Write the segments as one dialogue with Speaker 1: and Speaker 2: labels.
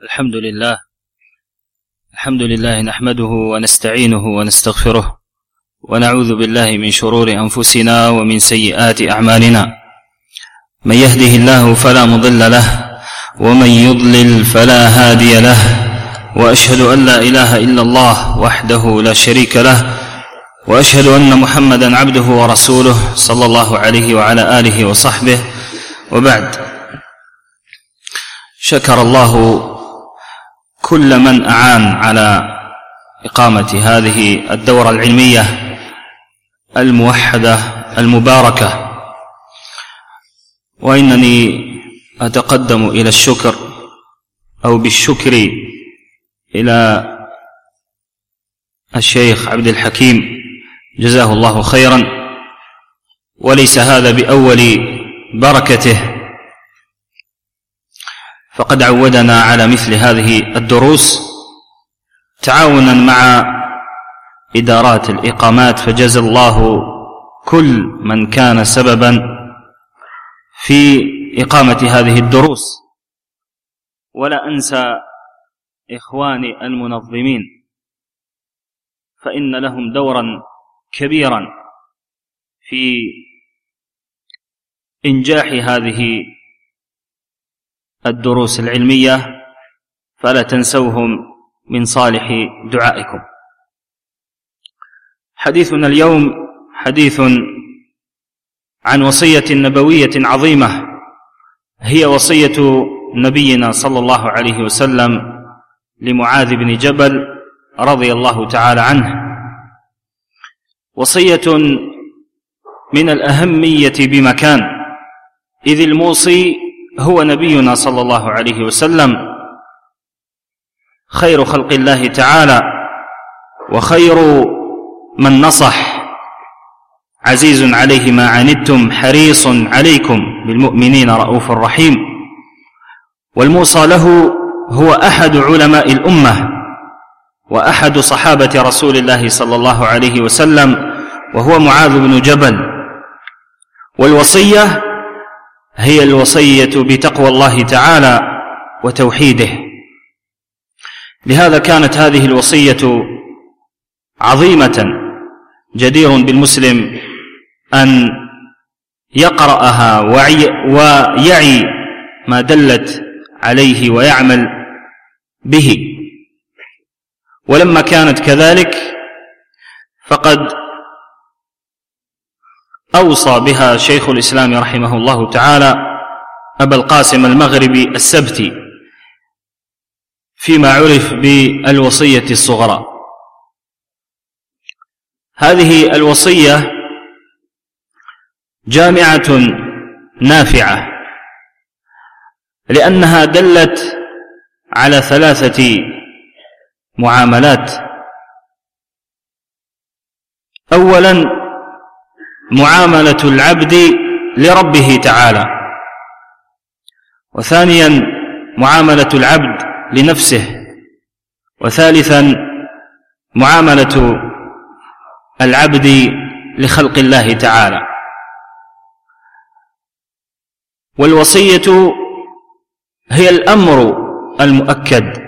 Speaker 1: الحمد لله نحمده ونستعينه ونستغفره ونعوذ بالله من شرور أنفسنا ومن سيئات أعمالنا. من يهده الله فلا مضل له ومن يضلل فلا هادي له، وأشهد أن لا إله إلا الله وحده لا شريك له، وأشهد أن محمدا عبده ورسوله صلى الله عليه وعلى آله وصحبه، وبعد. شكر الله كل من أعان على إقامة هذه الدورة العلمية الموحدة المباركة، وإنني أتقدم إلى الشكر أو بالشكر إلى الشيخ عبد الحكيم جزاه الله خيرا، وليس هذا بأول بركته، فقد عودنا على مثل هذه الدروس تعاونا مع إدارات الإقامات، فجزى الله كل من كان سببا في إقامة هذه الدروس. ولا أنسى إخواني المنظمين، فإن لهم دورا كبيرا في إنجاح هذه الدروس العلمية، فلا تنسوهم من صالح دعائكم. حديثنا اليوم حديث عن وصية نبوية عظيمة، هي وصية نبينا صلى الله عليه وسلم لمعاذ بن جبل رضي الله تعالى عنه، وصية من الأهمية بمكان، إذ الموصي هو نبينا صلى الله عليه وسلم، خير خلق الله تعالى وخير من نصح، عزيز عليه ما عنتم حريص عليكم بالمؤمنين رؤوف رحيم. والموصى له هو أحد علماء الأمة وأحد صحابة رسول الله صلى الله عليه وسلم، وهو معاذ بن جبل. والوصية هي الوصية بتقوى الله تعالى وتوحيده، لهذا كانت هذه الوصية عظيمة، جدير بالمسلم أن يقرأها ويعي ما دلت عليه ويعمل به. ولما كانت كذلك فقد أوصى بها شيخ الإسلام رحمه الله تعالى أبا القاسم المغربي السبتي فيما عرف بالوصية الصغرى. هذه الوصية جامعة نافعة، لأنها دلت على 3 معاملات. أولا معاملة العبد لربه تعالى، وثانيا معاملة العبد لنفسه، وثالثا معاملة العبد لخلق الله تعالى. والوصية هي الأمر المؤكد،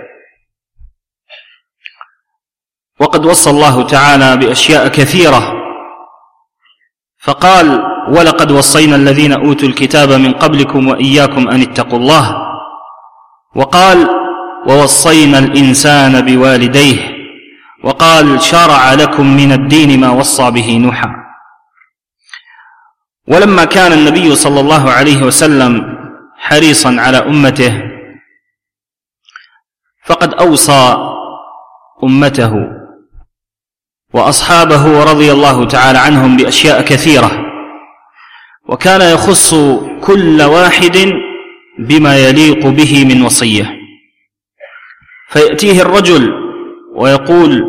Speaker 1: وقد وصى الله تعالى بأشياء كثيرة، فقال: ولقد وصينا الذين أوتوا الكتاب من قبلكم وإياكم أن اتقوا الله. وقال: ووصينا الإنسان بوالديه. وقال: شرع لكم من الدين ما وصى به نوحا. ولما كان النبي صلى الله عليه وسلم حريصا على أمته، فقد أوصى أمته وأصحابه رضي الله تعالى عنهم بأشياء كثيرة، وكان يخص كل واحد بما يليق به من وصية. فيأتيه الرجل ويقول: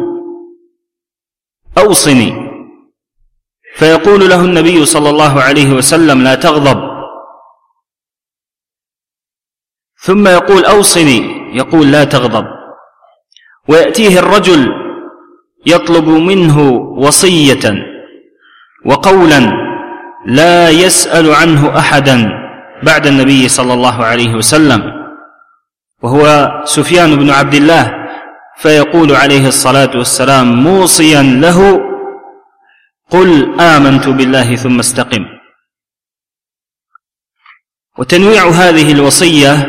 Speaker 1: أوصني، فيقول له النبي صلى الله عليه وسلم: لا تغضب. ثم يقول: أوصني، يقول: لا تغضب. ويأتيه الرجل يطلب منه وصية وقولا لا يسأل عنه أحدا بعد النبي صلى الله عليه وسلم، وهو سفيان بن عبد الله، فيقول عليه الصلاة والسلام موصيا له: قل آمنت بالله ثم استقم. وتنويع هذه الوصية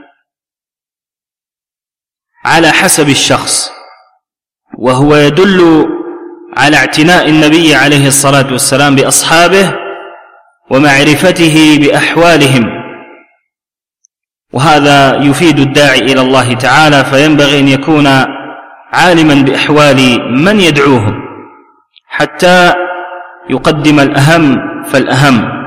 Speaker 1: على حسب الشخص، وهو يدل على اعتناء النبي عليه الصلاة والسلام بأصحابه ومعرفته بأحوالهم، وهذا يفيد الداعي إلى الله تعالى، فينبغي أن يكون عالما بأحوال من يدعوهم حتى يقدم الأهم فالأهم.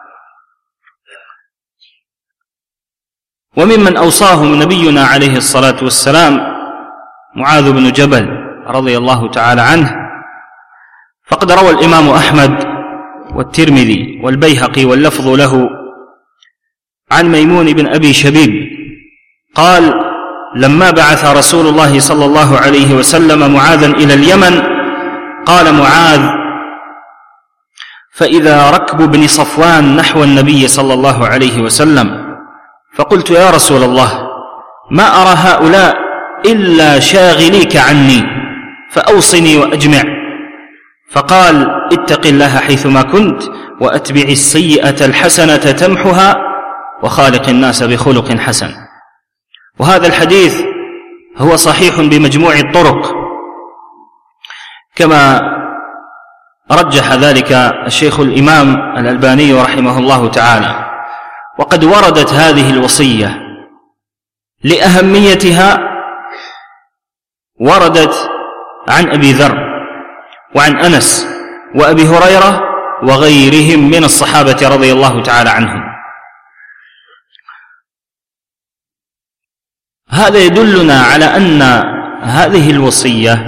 Speaker 1: وممن أوصاهم نبينا عليه الصلاة والسلام معاذ بن جبل رضي الله تعالى عنه، فقد روى الإمام أحمد والترمذي والبيهقي واللفظ له عن ميمون بن أبي شبيب قال: لما بعث رسول الله صلى الله عليه وسلم معاذا إلى اليمن قال معاذ: فإذا ركب بن صفوان نحو النبي صلى الله عليه وسلم، فقلت: يا رسول الله، ما أرى هؤلاء إلا شاغليك عني، فأوصني وأجمع. فقال: اتق الله حيثما كنت، وأتبع السيئة الحسنة تمحها، وخالق الناس بخلق حسن. وهذا الحديث هو صحيح بمجموع الطرق، كما رجح ذلك الشيخ الإمام الألباني رحمه الله تعالى. وقد وردت هذه الوصية لأهميتها، وردت عن أبي ذر وعن أنس وأبي هريرة وغيرهم من الصحابة رضي الله تعالى عنهم. هذا يدلنا على أن هذه الوصية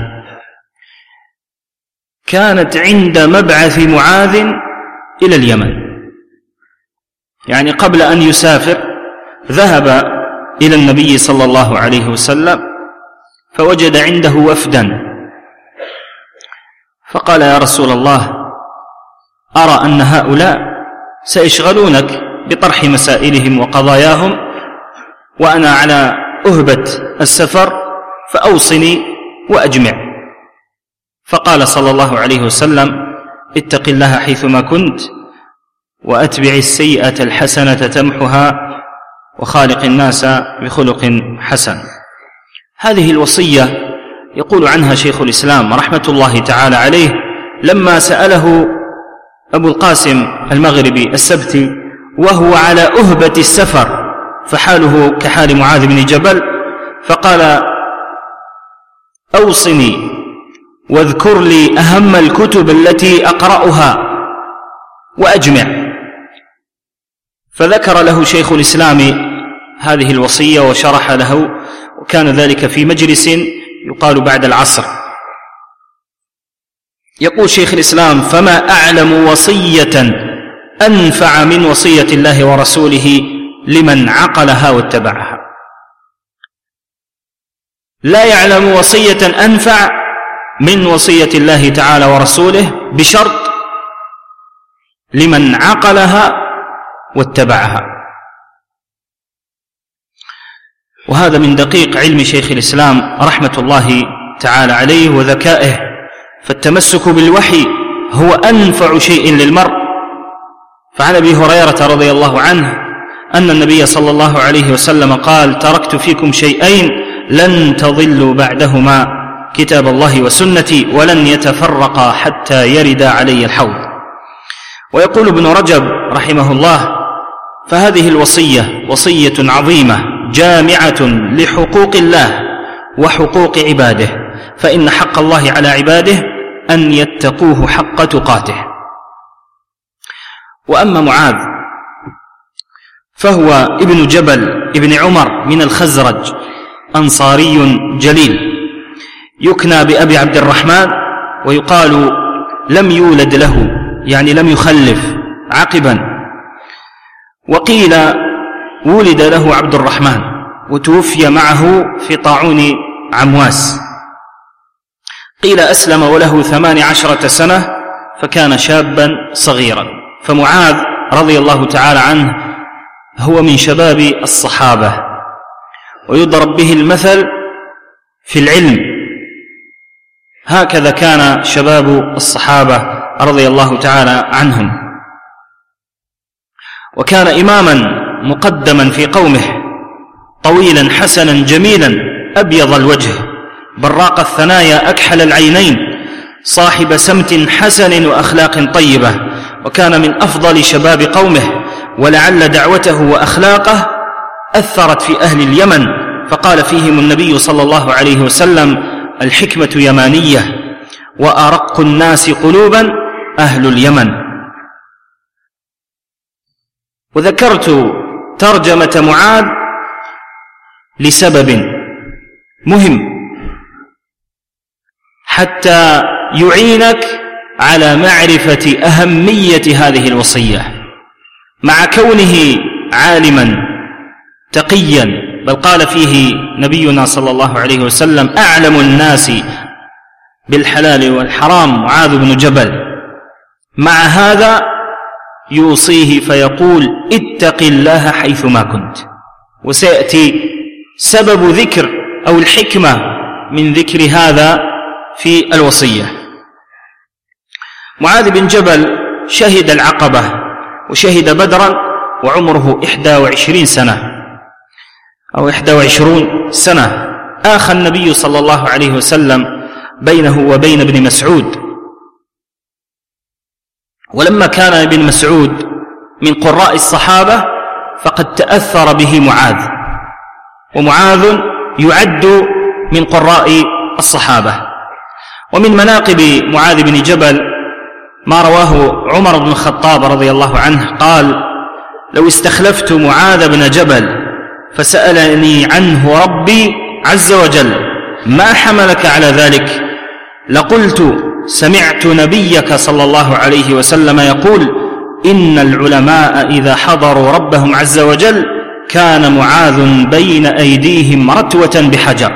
Speaker 1: كانت عند مبعث معاذ إلى اليمن، يعني قبل أن يسافر ذهب إلى النبي صلى الله عليه وسلم فوجد عنده وفدا، فقال: يا رسول الله، أرى أن هؤلاء سيشغلونك بطرح مسائلهم وقضاياهم، وأنا على أهبة السفر، فأوصني وأجمع. فقال صلى الله عليه وسلم: اتق الله حيثما كنت، وأتبع السيئة الحسنة تمحها، وخالق الناس بخلق حسن. هذه الوصية يقول عنها شيخ الإسلام رحمة الله تعالى عليه لما سأله أبو القاسم المغربي السبتي وهو على أهبة السفر، فحاله كحال معاذ بن جبل، فقال: أوصني واذكر لي أهم الكتب التي أقرأها وأجمع. فذكر له شيخ الإسلام هذه الوصية وشرح له، وكان ذلك في مجلس يقال بعد العصر. يقول شيخ الإسلام: فما أعلم وصية أنفع من وصية الله ورسوله لمن عقلها واتبعها. لا يعلم وصية أنفع من وصية الله تعالى ورسوله، بشرط لمن عقلها واتبعها. وهذا من دقيق علم شيخ الإسلام رحمة الله تعالى عليه وذكائه، فالتمسك بالوحي هو أنفع شيء للمرء. فعن أبي هريرة رضي الله عنه أن النبي صلى الله عليه وسلم قال: تركت فيكم شيئين لن تضلوا بعدهما، كتاب الله وسنتي، ولن يتفرقا حتى يرد علي الحوض. ويقول ابن رجب رحمه الله: فهذه الوصية وصية عظيمة جامعة لحقوق الله وحقوق عباده، فإن حق الله على عباده أن يتقوه حق تقاته. وأما معاذ فهو ابن جبل ابن عمر من الخزرج، أنصاري جليل، يكنى بأبي عبد الرحمن، ويقال لم يولد له، يعني لم يخلف عقبا، وقيل ولد له عبد الرحمن وتوفي معه في طاعون عمواس، قيل أسلم وله 18 سنة فكان شابا صغيرا. فمعاذ رضي الله تعالى عنه هو من شباب الصحابة، ويضرب به المثل في العلم. هكذا كان شباب الصحابة رضي الله تعالى عنهم. وكان إماما مقدما في قومه، طويلا حسنا جميلا أبيض الوجه براق الثنايا أكحل العينين، صاحب سمت حسن وأخلاق طيبة، وكان من أفضل شباب قومه. ولعل دعوته وأخلاقه أثرت في أهل اليمن، فقال فيهم النبي صلى الله عليه وسلم: الحكمة يمانية، وأرق الناس قلوبا أهل اليمن. وذكرت ترجمة معاذ لسبب مهم حتى يعينك على معرفة أهمية هذه الوصية، مع كونه عالما تقيا، بل قال فيه نبينا صلى الله عليه وسلم: أعلم الناس بالحلال والحرام معاذ بن جبل. مع هذا يوصيه فيقول: اتق الله حيثما كنت. وسيأتي سبب ذكر أو الحكمة من ذكر هذا في الوصية. معاذ بن جبل شهد العقبة وشهد بدرا وعمره 21 سنة أو 21 سنة. آخى النبي صلى الله عليه وسلم بينه وبين ابن مسعود، ولما كان ابن مسعود من قراء الصحابة فقد تأثر به معاذ، ومعاذ يعد من قراء الصحابة. ومن مناقب معاذ بن جبل ما رواه عمر بن الخطاب رضي الله عنه قال: لو استخلفت معاذ بن جبل فسألني عنه ربي عز وجل ما حملك على ذلك لقلت: سمعت نبيك صلى الله عليه وسلم يقول: إن العلماء إذا حضروا ربهم عز وجل كان معاذ بين أيديهم رتوة بحجر.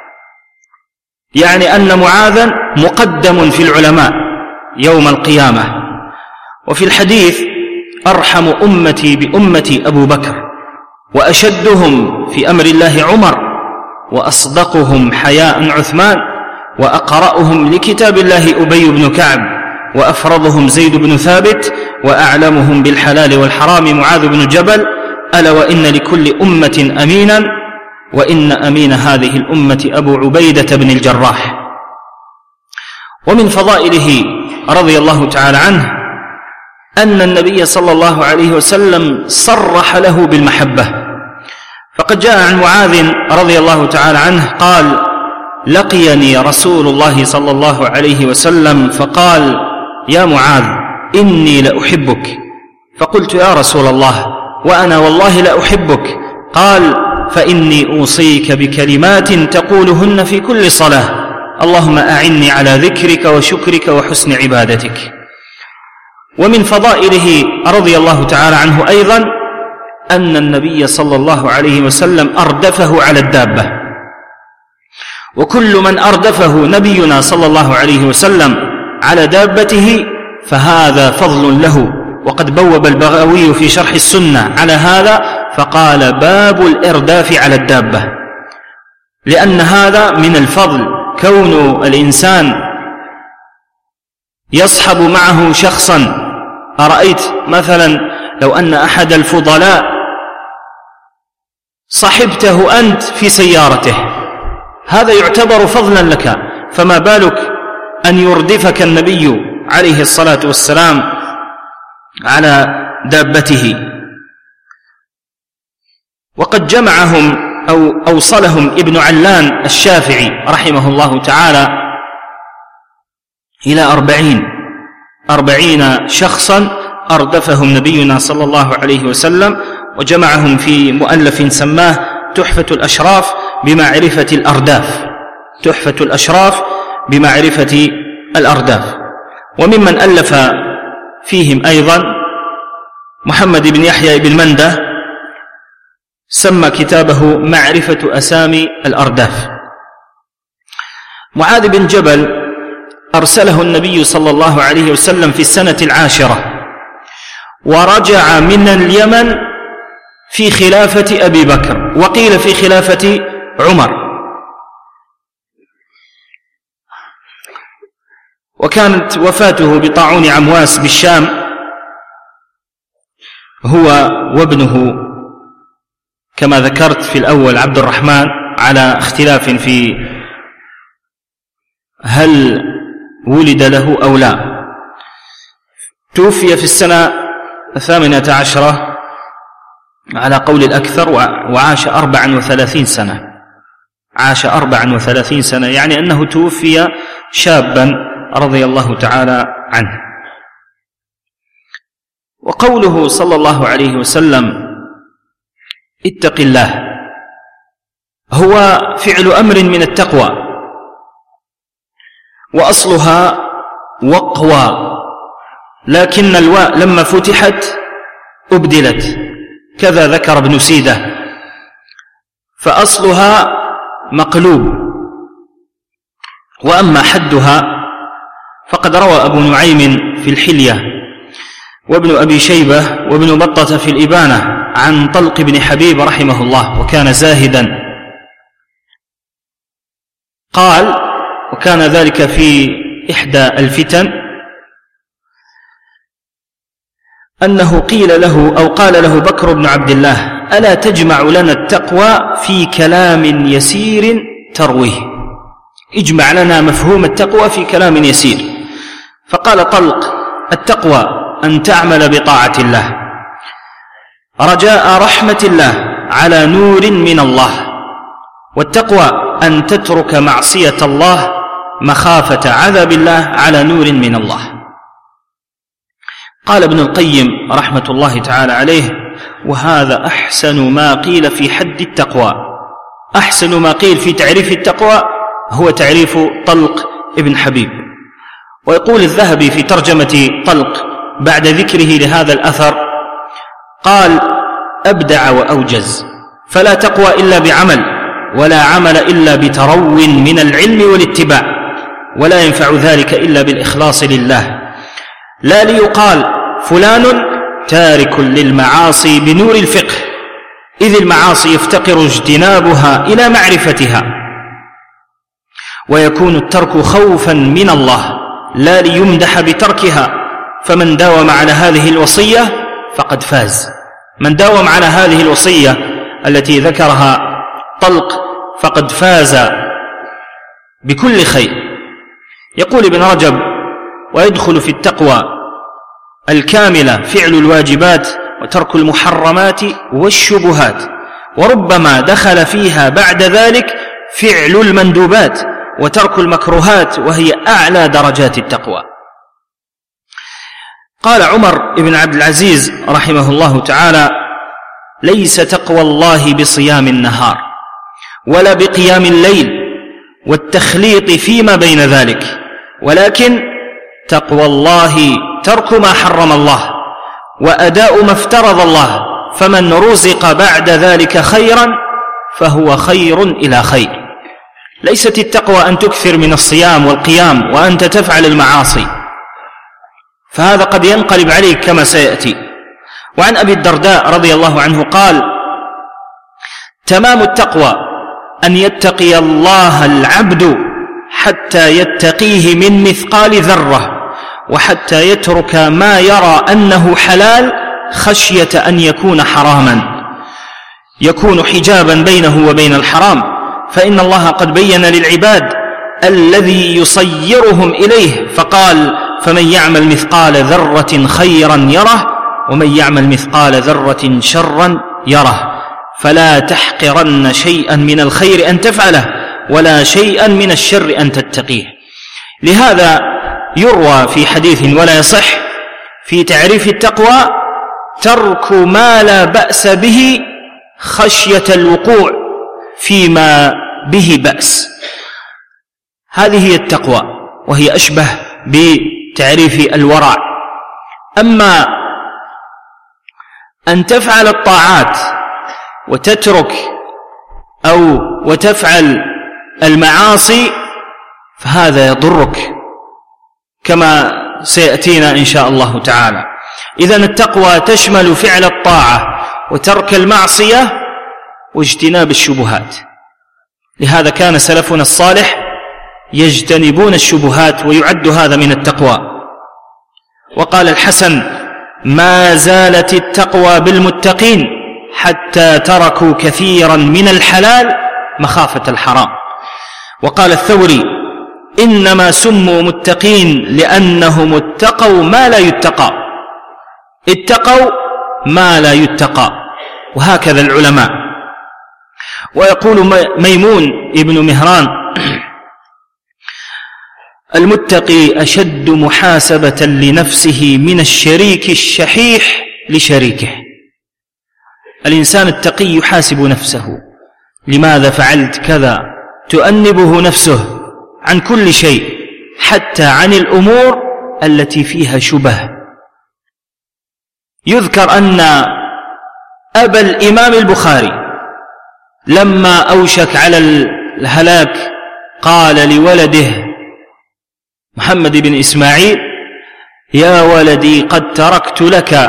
Speaker 1: يعني أن معاذا مقدم في العلماء يوم القيامة. وفي الحديث: أرحم أمتي بأمتي أبو بكر، وأشدهم في أمر الله عمر، وأصدقهم حياء عثمان، وأقرأهم لكتاب الله أبي بن كعب، وأفرضهم زيد بن ثابت، وأعلمهم بالحلال والحرام معاذ بن جبل. ألا وإن لكل أمة أمينا، وإن أمين هذه الأمة أبو عبيدة بن الجراح. ومن فضائله رضي الله تعالى عنه أن النبي صلى الله عليه وسلم صرح له بالمحبة، فقد جاء عن معاذ رضي الله تعالى عنه قال: لقيني رسول الله صلى الله عليه وسلم فقال: يا معاذ إني لأحبك. فقلت: يا رسول الله وأنا والله لأحبك. قال: فإني أوصيك بكلمات تقولهن في كل صلاة: اللهم أعني على ذكرك وشكرك وحسن عبادتك. ومن فضائله رضي الله تعالى عنه أيضا أن النبي صلى الله عليه وسلم أردفه على الدابة، وكل من أردفه نبينا صلى الله عليه وسلم على دابته فهذا فضل له. وقد بوب البغوي في شرح السنة على هذا فقال: باب الإرداف على الدابة، لأن هذا من الفضل، كون الإنسان يصحب معه شخصا. أرأيت مثلا لو أن أحد الفضلاء صحبته أنت في سيارته، هذا يعتبر فضلا لك، فما بالك أن يردفك النبي عليه الصلاة والسلام على دابته. وقد جمعهم أو أوصلهم ابن علان الشافعي رحمه الله تعالى إلى 40 شخصا أردفهم نبينا صلى الله عليه وسلم، وجمعهم في مؤلف سماه تحفة الأشراف بمعرفة الأرداف. تحفة الأشراف بمعرفة الأرداف. وممن ألف فيهم أيضا محمد بن يحيى بن منده، سمى كتابه معرفة أسامي الأرداف. معاذ بن جبل أرسله النبي صلى الله عليه وسلم في السنة 10، ورجع من اليمن في خلافة أبي بكر، وقيل في خلافة عمر، وكانت وفاته بطاعون عمواس بالشام هو وابنه كما ذكرت في الأول عبد الرحمن، على اختلاف في هل ولد له أو لا. توفي في السنة 18 على قول الأكثر، وعاش 34 سنة، عاش 34 سنة، يعني أنه توفي شابا رضي الله تعالى عنه. وقوله صلى الله عليه وسلم اتق الله هو فعل أمر من التقوى، وأصلها وقوى، لكن الواء لما فتحت أبدلت، كذا ذكر ابن سيدة، فأصلها مقلوب. وأما حدها فقد روى أبو نعيم في الحلية وابن أبي شيبة وابن بطة في الإبانة عن طلق بن حبيب رحمه الله، وكان زاهدا، قال: وكان ذلك في إحدى الفتن، أنه قيل له أو قال له بكر بن عبد الله: ألا تجمع لنا التقوى في كلام يسير ترويه؟ اجمع لنا مفهوم التقوى في كلام يسير. فقال طلق: التقوى أن تعمل بطاعة الله رجاء رحمة الله على نور من الله، والتقوى أن تترك معصية الله مخافة عذاب الله على نور من الله. قال ابن القيم رحمة الله تعالى عليه: وهذا أحسن ما قيل في حد التقوى. أحسن ما قيل في تعريف التقوى هو تعريف طلق ابن حبيب. ويقول الذهبي في ترجمة طلق بعد ذكره لهذا الأثر، قال: أبدع وأوجز، فلا تقوى إلا بعمل، ولا عمل إلا بترو من العلم والاتباع، ولا ينفع ذلك إلا بالإخلاص لله، لا ليقال فلان تارك للمعاصي بنور الفقه، إذ المعاصي يفتقر اجتنابها إلى معرفتها، ويكون الترك خوفا من الله لا ليمدح بتركها، فمن داوم على هذه الوصية فقد فاز. من داوم على هذه الوصية التي ذكرها طلق فقد فاز بكل خير. يقول ابن رجب: ويدخل في التقوى الكاملة فعل الواجبات وترك المحرمات والشبهات، وربما دخل فيها بعد ذلك فعل المندوبات وترك المكروهات، وهي أعلى درجات التقوى. قال عمر بن عبد العزيز رحمه الله تعالى: ليس تقوى الله بصيام النهار ولا بقيام الليل والتخليط فيما بين ذلك، ولكن تقوى الله ترك ما حرم الله وأداء ما افترض الله، فمن رزق بعد ذلك خيرا فهو خير إلى خير. ليست التقوى أن تكثر من الصيام والقيام وأنت تفعل المعاصي، فهذا قد ينقلب عليك كما سيأتي. وعن أبي الدرداء رضي الله عنه قال: تمام التقوى أن يتقي الله العبد حتى يتقيه من مثقال ذرة، وحتى يترك ما يرى أنه حلال خشية أن يكون حراما، يكون حجابا بينه وبين الحرام، فإن الله قد بين للعباد الذي يصيرهم إليه، فقال: فمن يعمل مثقال ذرة خيرا يره، ومن يعمل مثقال ذرة شرا يره، فلا تحقرن شيئا من الخير أن تفعله، ولا شيئا من الشر أن تتقيه. لهذا يروى في حديث ولا يصح في تعريف التقوى: ترك ما لا بأس به خشية الوقوع فيما به بأس. هذه هي التقوى، وهي أشبه بتعريف الورع. أما أن تفعل الطاعات وتترك أو وتفعل المعاصي فهذا يضرك كما سيأتينا إن شاء الله تعالى. إذن التقوى تشمل فعل الطاعة وترك المعصية واجتناب الشبهات. لهذا كان سلفنا الصالح يجتنبون الشبهات، ويعد هذا من التقوى. وقال الحسن: ما زالت التقوى بالمتقين حتى تركوا كثيرا من الحلال مخافة الحرام. وقال الثوري: إنما سموا متقين لأنهم اتقوا ما لا يتقى، اتقوا ما لا يتقى. وهكذا العلماء. ويقول ميمون ابن مهران: المتقي أشد محاسبة لنفسه من الشريك الشحيح لشريكه. الإنسان التقي يحاسب نفسه: لماذا فعلت كذا؟ تؤنبه نفسه عن كل شيء، حتى عن الأمور التي فيها شبه. يذكر أن أبا الإمام البخاري لما أوشك على الهلاك قال لولده محمد بن إسماعيل: يا ولدي قد تركت لك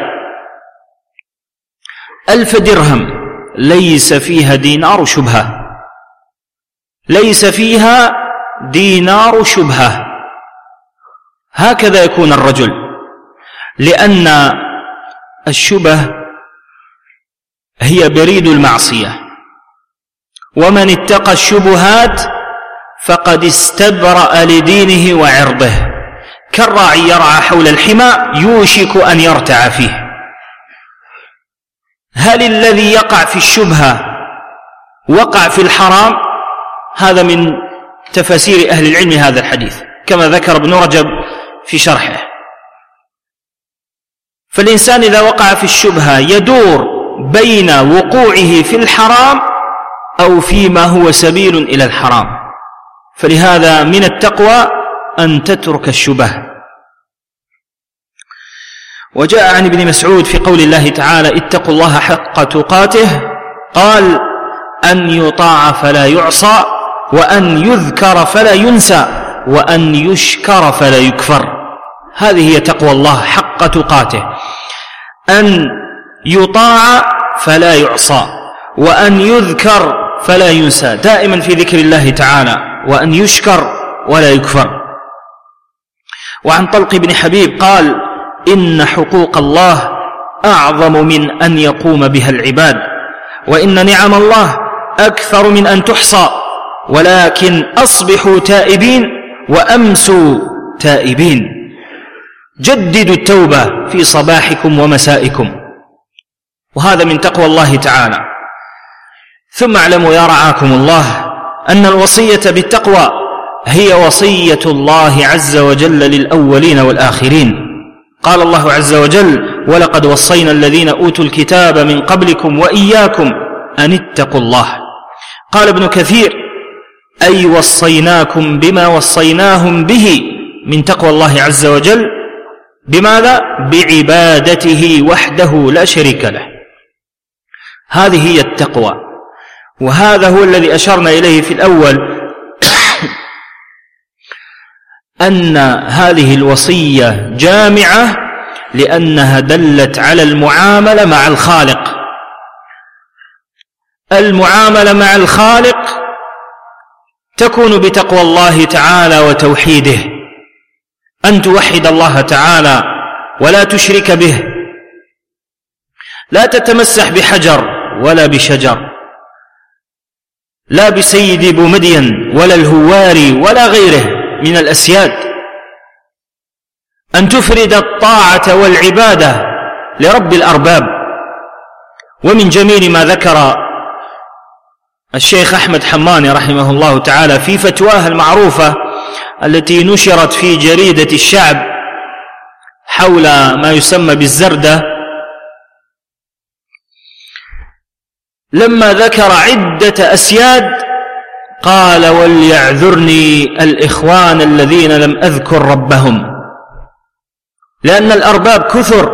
Speaker 1: 1000 درهم ليس فيها دينار شبهة، ليس فيها دينار شبهة. هكذا يكون الرجل، لأن الشبه هي بريد المعصية، ومن اتقى الشبهات فقد استبرأ لدينه وعرضه، كالراعي يرعى حول الحمى يوشك أن يرتع فيه. هل الذي يقع في الشبهة وقع في الحرام؟ هذا من تفاسير أهل العلم هذا الحديث، كما ذكر ابن رجب في شرحه. فالإنسان إذا وقع في الشبهة يدور بين وقوعه في الحرام أو فيما هو سبيل إلى الحرام. فلهذا من التقوى أن تترك الشبه. وجاء عن ابن مسعود في قول الله تعالى: اتقوا الله حق تقاته، قال: أن يطاع فلا يعصى، وأن يذكر فلا ينسى، وأن يشكر فلا يكفر. هذه هي تقوى الله حق تقاته، أن يطاع فلا يعصى، وأن يذكر فلا ينسى، دائما في ذكر الله تعالى، وأن يشكر ولا يكفر. وعن طلق بن حبيب قال: إن حقوق الله أعظم من أن يقوم بها العباد، وإن نعم الله أكثر من أن تحصى، ولكن أصبحوا تائبين وأمسوا تائبين. جددوا التوبة في صباحكم ومسائكم. وهذا من تقوى الله تعالى. ثم اعلموا يا رعاكم الله أن الوصية بالتقوى هي وصية الله عز وجل للأولين والآخرين. قال الله عز وجل: ولقد وصينا الذين أوتوا الكتاب من قبلكم وإياكم أن اتقوا الله. قال ابن كثير: أي وصيناكم بما وصيناهم به من تقوى الله عز وجل. بماذا؟ بعبادته وحده لا شريك له. هذه هي التقوى، وهذا هو الذي أشرنا إليه في الأول، أن هذه الوصية جامعة لأنها دلت على المعاملة مع الخالق. المعاملة مع الخالق تكون بتقوى الله تعالى وتوحيده، أن توحد الله تعالى ولا تشرك به، لا تتمسح بحجر ولا بشجر، لا بسيد بومدين ولا الهواري ولا غيره من الأسياد، أن تفرد الطاعة والعبادة لرب الأرباب. ومن جميل ما ذكر الشيخ أحمد حماني رحمه الله تعالى في فتواه المعروفة التي نشرت في جريدة الشعب حول ما يسمى بالزردة، لما ذكر عدة أسياد قال: وليعذرني الإخوان الذين لم أذكر ربهم، لأن الأرباب كثر،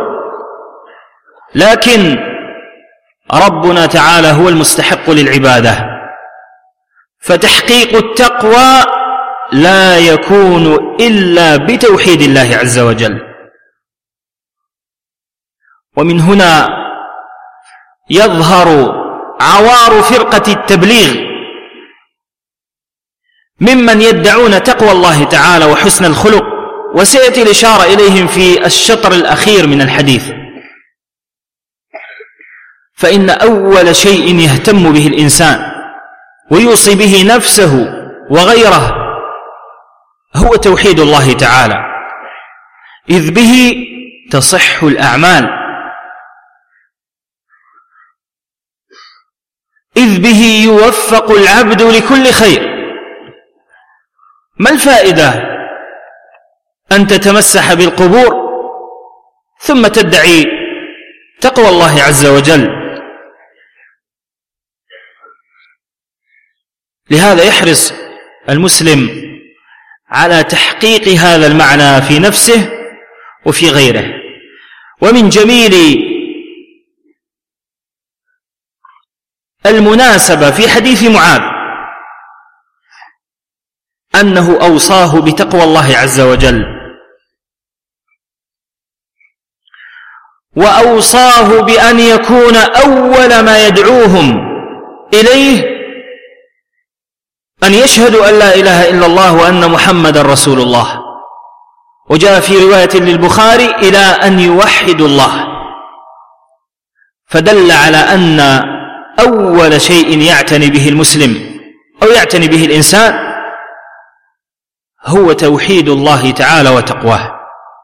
Speaker 1: لكن ربنا تعالى هو المستحق للعبادة. فتحقيق التقوى لا يكون إلا بتوحيد الله عز وجل. ومن هنا يظهر عوار فرقة التبليغ ممن يدعون تقوى الله تعالى وحسن الخلق، وسيأتي الإشارة إليهم في الشطر الأخير من الحديث. فإن أول شيء يهتم به الإنسان ويوصي به نفسه وغيره هو توحيد الله تعالى، إذ به تصح الأعمال، إذ به يوفق العبد لكل خير. ما الفائدة أن تتمسح بالقبور ثم تدعي تقوى الله عز وجل؟ لهذا يحرص المسلم على تحقيق هذا المعنى في نفسه وفي غيره. ومن جميل المناسبة في حديث معاذ أنه أوصاه بتقوى الله عز وجل، وأوصاه بأن يكون أول ما يدعوهم إليه أن يشهدوا أن لا إله إلا الله وأن محمد رسول الله. وجاء في رواية للبخاري إلى أن يوحدوا الله، فدل على أن أول شيء يعتني به المسلم أو يعتني به الإنسان هو توحيد الله تعالى وتقواه.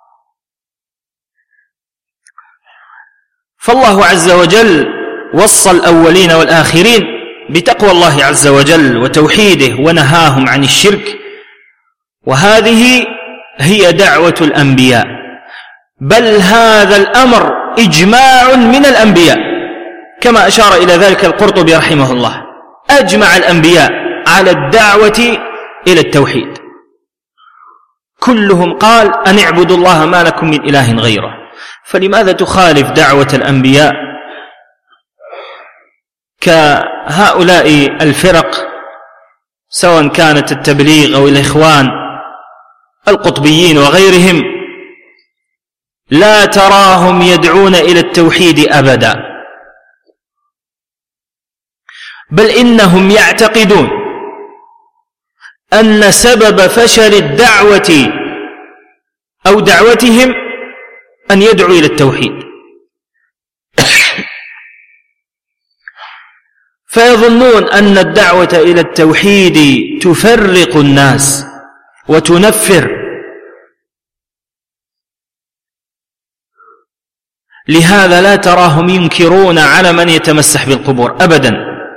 Speaker 1: فالله عز وجل وصى الأولين والآخرين بتقوى الله عز وجل وتوحيده ونهاهم عن الشرك، وهذه هي دعوة الأنبياء، بل هذا الأمر إجماع من الأنبياء، كما أشار إلى ذلك القرطبي رحمه الله، أجمع الأنبياء على الدعوة إلى التوحيد، كلهم قال أن اعبدوا الله ما لكم من إله غيره. فلماذا تخالف دعوة الأنبياء كهؤلاء الفرق، سواء كانت التبليغ أو الإخوان القطبيين وغيرهم؟ لا تراهم يدعون إلى التوحيد أبدا، بل إنهم يعتقدون أن سبب فشل الدعوة أو دعوتهم أن يدعوا إلى التوحيد، فيظنون أن الدعوة إلى التوحيد تفرق الناس وتنفر. لهذا لا تراهم ينكرون على من يتمسح بالقبور أبدا،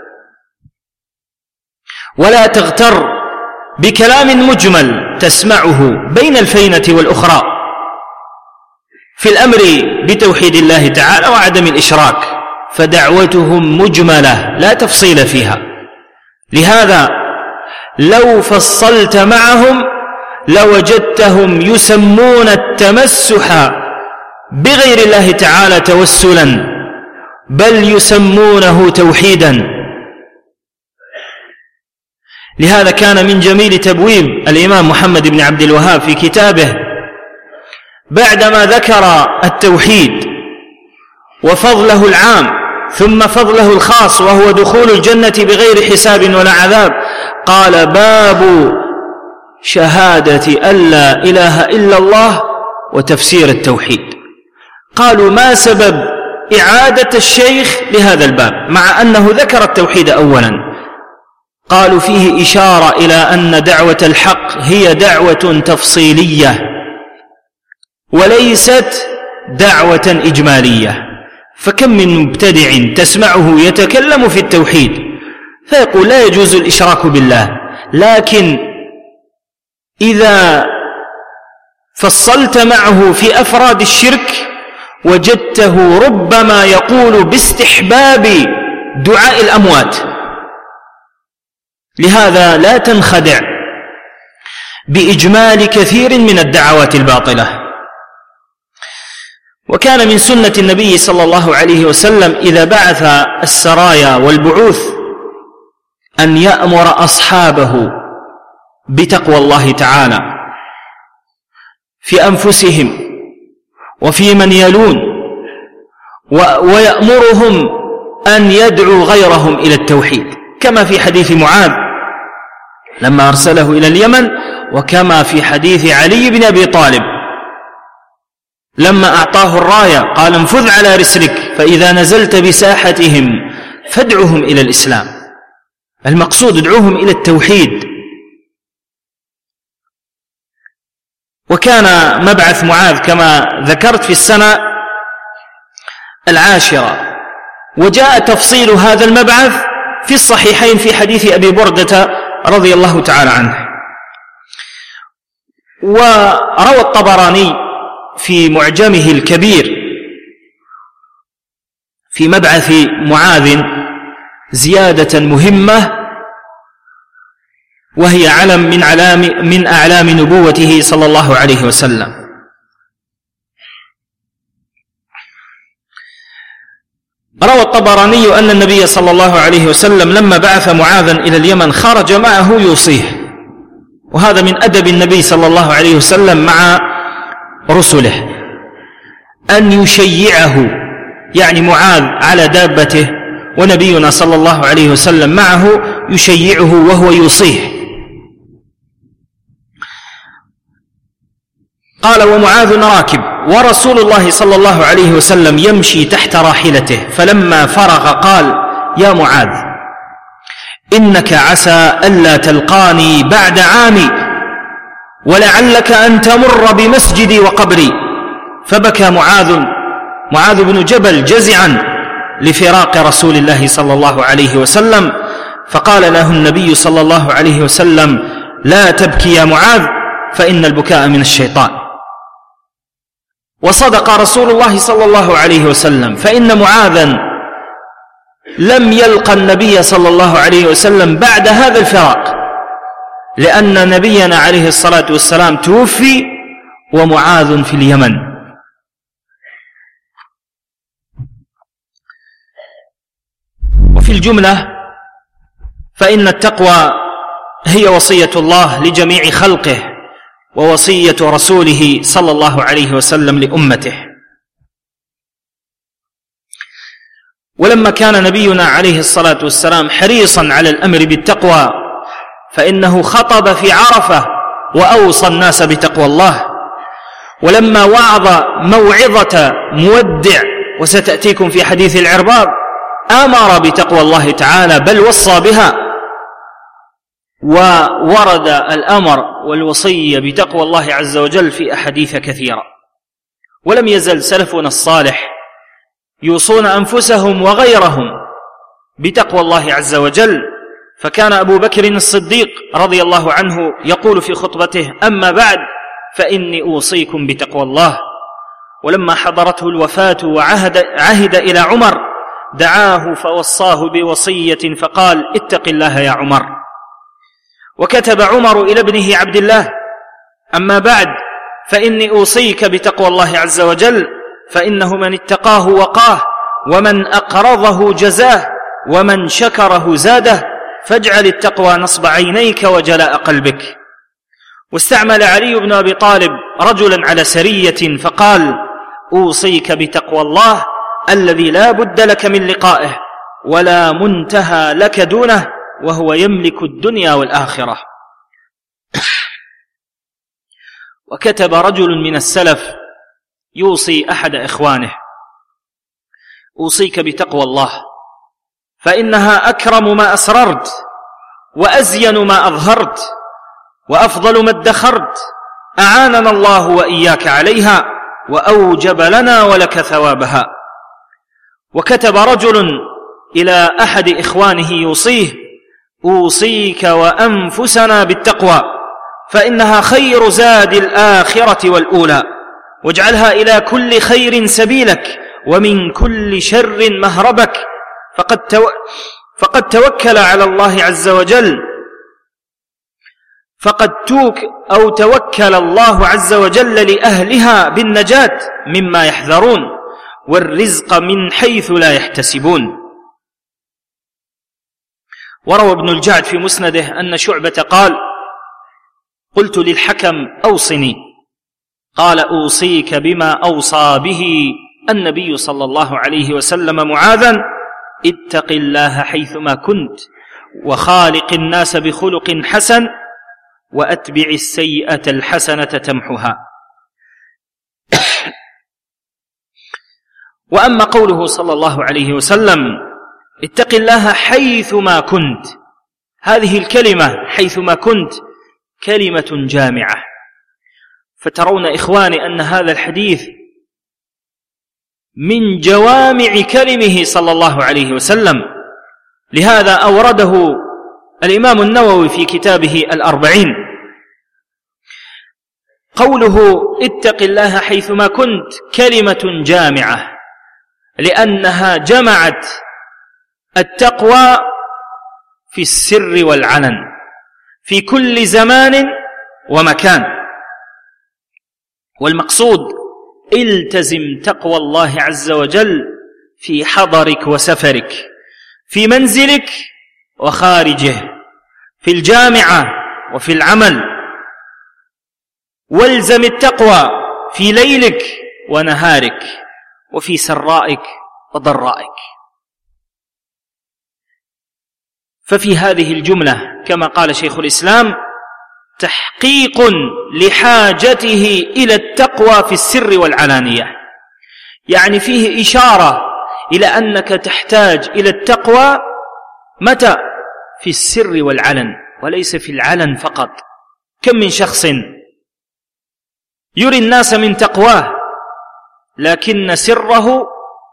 Speaker 1: ولا تغتر بكلام مجمل تسمعه بين الفينة والأخرى في الأمر بتوحيد الله تعالى وعدم الإشراك، فدعوتهم مجملة لا تفصيل فيها. لهذا لو فصلت معهم لوجدتهم يسمون التمسح بغير الله تعالى توسلا، بل يسمونه توحيدا. لهذا كان من جميل تبويب الإمام محمد بن عبد الوهاب في كتابه بعدما ذكر التوحيد وفضله العام ثم فضله الخاص وهو دخول الجنة بغير حساب ولا عذاب، قال: باب شهادة أن لا إله إلا الله وتفسير التوحيد. قالوا: ما سبب إعادة الشيخ لهذا الباب مع أنه ذكر التوحيد أولا؟ قالوا: فيه إشارة إلى أن دعوة الحق هي دعوة تفصيلية وليست دعوة إجمالية. فكم من مبتدع تسمعه يتكلم في التوحيد فيقول لا يجوز الإشراك بالله، لكن إذا فصلت معه في أفراد الشرك وجدته ربما يقول باستحباب دعاء الأموات. لهذا لا تنخدع بإجمال كثير من الدعوات الباطلة. وكان من سنة النبي صلى الله عليه وسلم إذا بعث السرايا والبعوث أن يأمر أصحابه بتقوى الله تعالى في أنفسهم وفي من يلون، ويأمرهم أن يدعو غيرهم إلى التوحيد، كما في حديث معاذ لما أرسله إلى اليمن، وكما في حديث علي بن أبي طالب لما أعطاه الراية قال: انفذ على رسلك فإذا نزلت بساحتهم فادعهم إلى الإسلام. المقصود ادعوهم إلى التوحيد. وكان مبعث معاذ كما ذكرت في السنة 10، وجاء تفصيل هذا المبعث في الصحيحين في حديث أبي بردة رضي الله تعالى عنه. وروى الطبراني في معجمه الكبير في مبعث معاذ زيادة مهمة، وهي علم من أعلام نبوته صلى الله عليه وسلم. روى الطبراني أن النبي صلى الله عليه وسلم لما بعث معاذا إلى اليمن خرج معه يوصيه، وهذا من أدب النبي صلى الله عليه وسلم مع رسله، أن يشيعه، يعني معاذ على دابته ونبينا صلى الله عليه وسلم معه يشيعه وهو يوصيه. قال: ومعاذ راكب ورسول الله صلى الله عليه وسلم يمشي تحت راحلته، فلما فرغ قال: يا معاذ، إنك عسى ألا تلقاني بعد عامي، ولعلك أن تمر بمسجدي وقبري. فبكى معاذ بن جبل جزعا لفراق رسول الله صلى الله عليه وسلم، فقال له النبي صلى الله عليه وسلم: لا تبكي يا معاذ، فإن البكاء من الشيطان. وصدق رسول الله صلى الله عليه وسلم، فإن معاذا لم يلقى النبي صلى الله عليه وسلم بعد هذا الفراق، لأن نبينا عليه الصلاة والسلام توفي ومعاذ في اليمن. وفي الجملة فإن التقوى هي وصية الله لجميع خلقه، ووصية رسوله صلى الله عليه وسلم لأمته. ولما كان نبينا عليه الصلاة والسلام حريصا على الأمر بالتقوى، فإنه خطب في عرفة وأوصى الناس بتقوى الله. ولما وعظ موعظة مودع، وستأتيكم في حديث العرباض، أمر بتقوى الله تعالى، بل وصى بها. وورد الأمر والوصية بتقوى الله عز وجل في أحاديث كثيرة. ولم يزل سلفنا الصالح يوصون أنفسهم وغيرهم بتقوى الله عز وجل. فكان أبو بكر الصديق رضي الله عنه يقول في خطبته: أما بعد فإني أوصيكم بتقوى الله. ولما حضرته الوفاة وعهد إلى عمر دعاه فوصاه بوصية فقال: اتق الله يا عمر. وكتب عمر إلى ابنه عبد الله: أما بعد فإني أوصيك بتقوى الله عز وجل، فإنه من اتقاه وقاه، ومن أقرضه جزاه، ومن شكره زاده، فاجعل التقوى نصب عينيك وجلاء قلبك. واستعمل علي بن أبي طالب رجلا على سرية فقال: أوصيك بتقوى الله الذي لا بد لك من لقائه ولا منتهى لك دونه، وهو يملك الدنيا والآخرة. وكتب رجل من السلف يوصي أحد إخوانه: أوصيك بتقوى الله، فإنها أكرم ما أسررت، وأزين ما أظهرت، وأفضل ما ادخرت، أعاننا الله وإياك عليها، وأوجب لنا ولك ثوابها. وكتب رجل إلى أحد إخوانه يوصيه: أوصيك وأنفسنا بالتقوى، فإنها خير زاد الآخرة والأولى، واجعلها إلى كل خير سبيلك، ومن كل شر مهربك. فقد توكل على الله عز وجل، توكل الله عز وجل لأهلها بالنجاة مما يحذرون، والرزق من حيث لا يحتسبون. وروى ابن الجعد في مسنده أن شعبة قال: قلت للحكم: أوصني. قال: أوصيك بما أوصى به النبي صلى الله عليه وسلم معاذا: اتق الله حيثما كنت وخالق الناس بخلق حسن وأتبع السيئة الحسنة تمحها. وأما قوله صلى الله عليه وسلم اتق الله حيثما كنت، هذه الكلمة حيثما كنت كلمة جامعة، فترون إخواني أن هذا الحديث من جوامع كلمه صلى الله عليه وسلم، لهذا أورده الإمام النووي في كتابه الأربعين. قوله اتق الله حيثما كنت كلمة جامعة، لأنها جمعت التقوى في السر والعلن في كل زمان ومكان. والمقصود التزم تقوى الله عز وجل في حضرك وسفرك، في منزلك وخارجه، في الجامعة وفي العمل. والزم التقوى في ليلك ونهارك وفي سرائك وضرائك. ففي هذه الجملة كما قال شيخ الإسلام تحقيق لحاجته إلى التقوى في السر والعلانية، يعني فيه إشارة إلى أنك تحتاج إلى التقوى متى؟ في السر والعلن، وليس في العلن فقط. كم من شخص يري الناس من تقواه لكن سره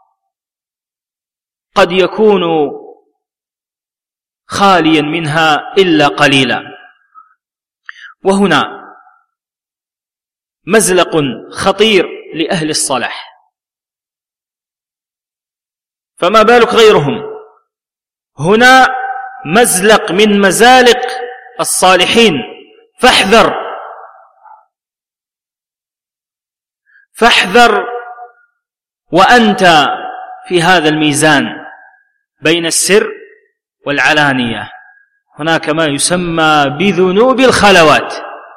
Speaker 1: قد يكون خاليا منها إلا قليلا. وهنا مزلق خطير لأهل الصلاح، فما بالك غيرهم. هنا مزلق من مزالق الصالحين، فاحذر وأنت في هذا الميزان بين السر والعلانية. هناك ما يسمى بذنوب الخلوات.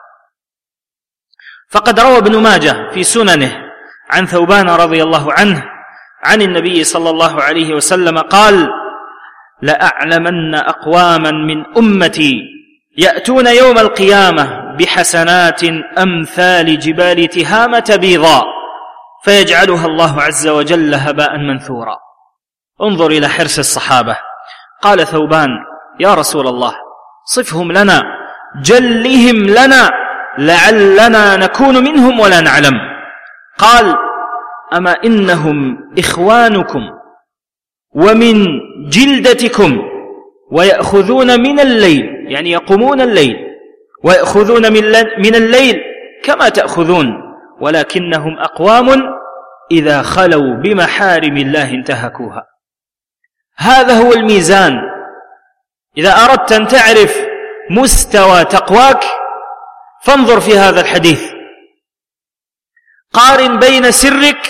Speaker 1: فقد روى ابن ماجه في سننه عن ثوبان رضي الله عنه عن النبي صلى الله عليه وسلم قال: لأعلمن أقواما من أمتي يأتون يوم القيامة بحسنات أمثال جبال تهامة بيضاء فيجعلها الله عز وجل هباء منثورا. انظر إلى حرص الصحابة. قال ثوبان: يا رسول الله صفهم لنا، جلهم لنا لعلنا نكون منهم ولا نعلم. قال: أما إنهم إخوانكم ومن جلدتكم ويأخذون من الليل، يعني يقومون الليل ويأخذون من الليل كما تأخذون، ولكنهم أقوام إذا خلوا بمحارم الله انتهكوها. هذا هو الميزان. إذا أردت أن تعرف مستوى تقواك فانظر في هذا الحديث، قارن بين سرك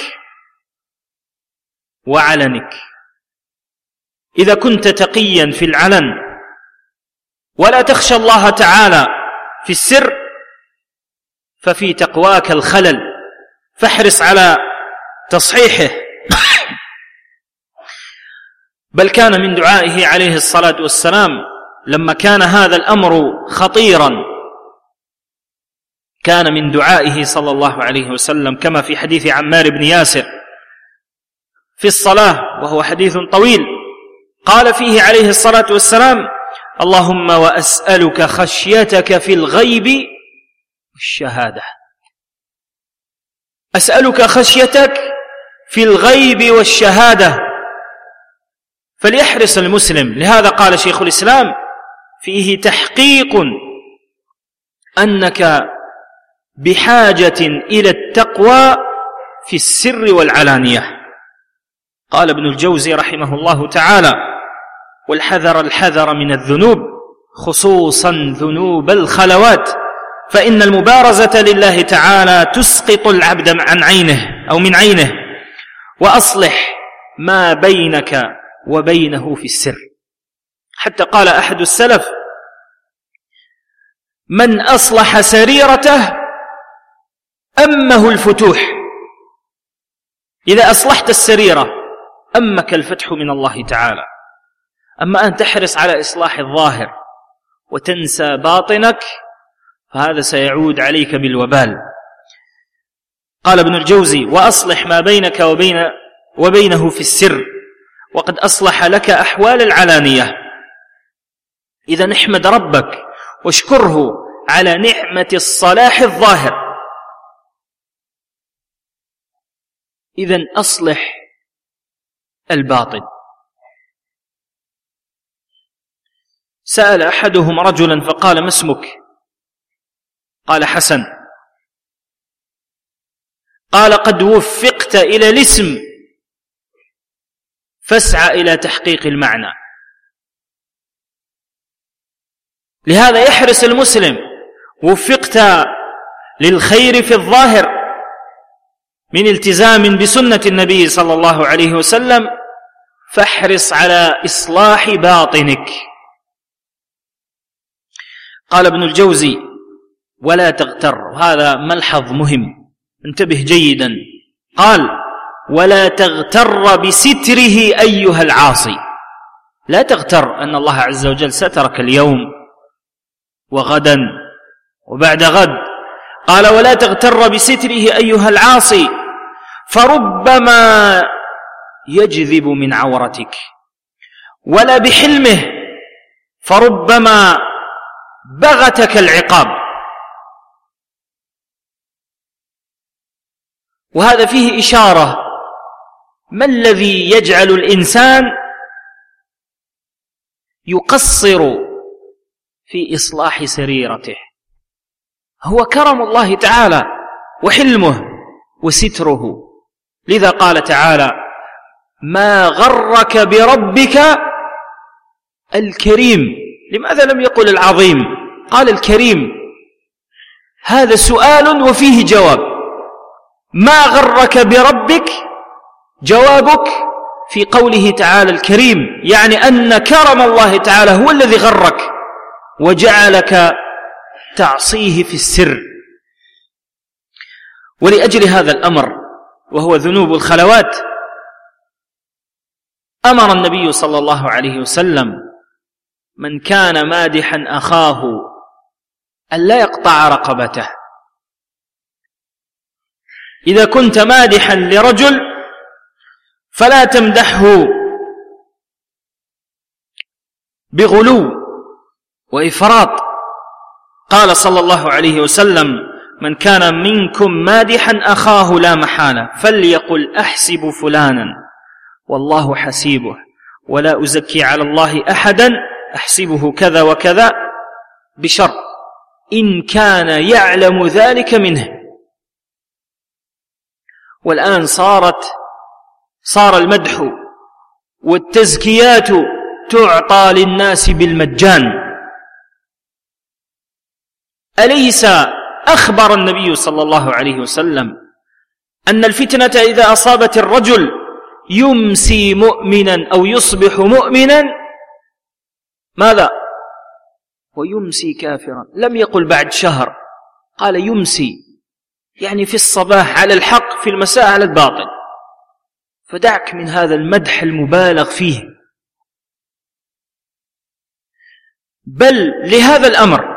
Speaker 1: وعلنك. إذا كنت تقيا في العلن ولا تخشى الله تعالى في السر ففي تقواك الخلل، فاحرص على تصحيحه. بل كان من دعائه عليه الصلاة والسلام لما كان هذا الأمر خطيرا، كان من دعائه صلى الله عليه وسلم كما في حديث عمار بن ياسر في الصلاة، وهو حديث طويل، قال فيه عليه الصلاة والسلام: اللهم وأسألك خشيتك في الغيب والشهادة. أسألك خشيتك في الغيب والشهادة. فليحرص المسلم. لهذا قال شيخ الإسلام: فيه تحقيق أنك بحاجة إلى التقوى في السر والعلانية. قال ابن الجوزي رحمه الله تعالى: والحذر من الذنوب، خصوصا ذنوب الخلوات، فإن المبارزة لله تعالى تسقط العبد عن عينه أو من عينه. وأصلح ما بينك وبينه في السر. حتى قال أحد السلف: من أصلح سريرته أمه الفتوح. إذا أصلحت السريرة أمك الفتح من الله تعالى. أما أن تحرص على إصلاح الظاهر وتنسى باطنك فهذا سيعود عليك بالوبال. قال ابن الجوزي: وأصلح ما بينك وبينه في السر وقد أصلح لك أحوال العلانية. إذا احمد ربك واشكره على نعمة الصلاح الظاهر. إذا أصلح الباطن. سأل أحدهم رجلا فقال: ما اسمك؟ قال: حسن. قال: قد وفقت إلى الاسم فاسعى إلى تحقيق المعنى. لهذا يحرص المسلم: وفقت للخير في الظاهر من التزام بسنة النبي صلى الله عليه وسلم، فاحرص على إصلاح باطنك. قال ابن الجوزي: ولا تغتر. هذا ملحظ مهم، انتبه جيدا. قال: ولا تغتر بستره أيها العاصي. لا تغتر أن الله عز وجل سترك اليوم وغدا وبعد غد. قال: ولا تغتر بستره أيها العاصي فربما يجذب من عورتك، ولا بحلمه فربما بغتك العقاب. وهذا فيه إشارة: ما الذي يجعل الإنسان يقصر في إصلاح سريرته؟ هو كرم الله تعالى وحلمه وستره. لذا قال تعالى: ما غرك بربك الكريم. لماذا لم يقل العظيم؟ قال الكريم. هذا سؤال وفيه جواب. ما غرك بربك، جوابك في قوله تعالى الكريم، يعني أن كرم الله تعالى هو الذي غرك وجعلك تعصيه في السر. ولأجل هذا الأمر وهو ذنوب الخلوات أمر النبي صلى الله عليه وسلم من كان مادحا أخاه أن لا يقطع رقبته. إذا كنت مادحا لرجل فلا تمدحه بغلو وإفراط. قال صلى الله عليه وسلم: من كان منكم مادحا أخاه لا محالة فليقل أحسب فلانا والله حسيبه ولا أزكي على الله أحدا أحسبه كذا وكذا، بشرط إن كان يعلم ذلك منه. والآن صار المدح والتزكيات تعطى للناس بالمجان. أليس أخبر النبي صلى الله عليه وسلم أن الفتنة إذا أصابت الرجل يمسي مؤمنا أو يصبح مؤمنا، ماذا؟ ويمسي كافرا. لم يقل بعد شهر، قال يمسي، يعني في الصباح على الحق، في المساء على الباطل. فدعك من هذا المدح المبالغ فيه. بل لهذا الأمر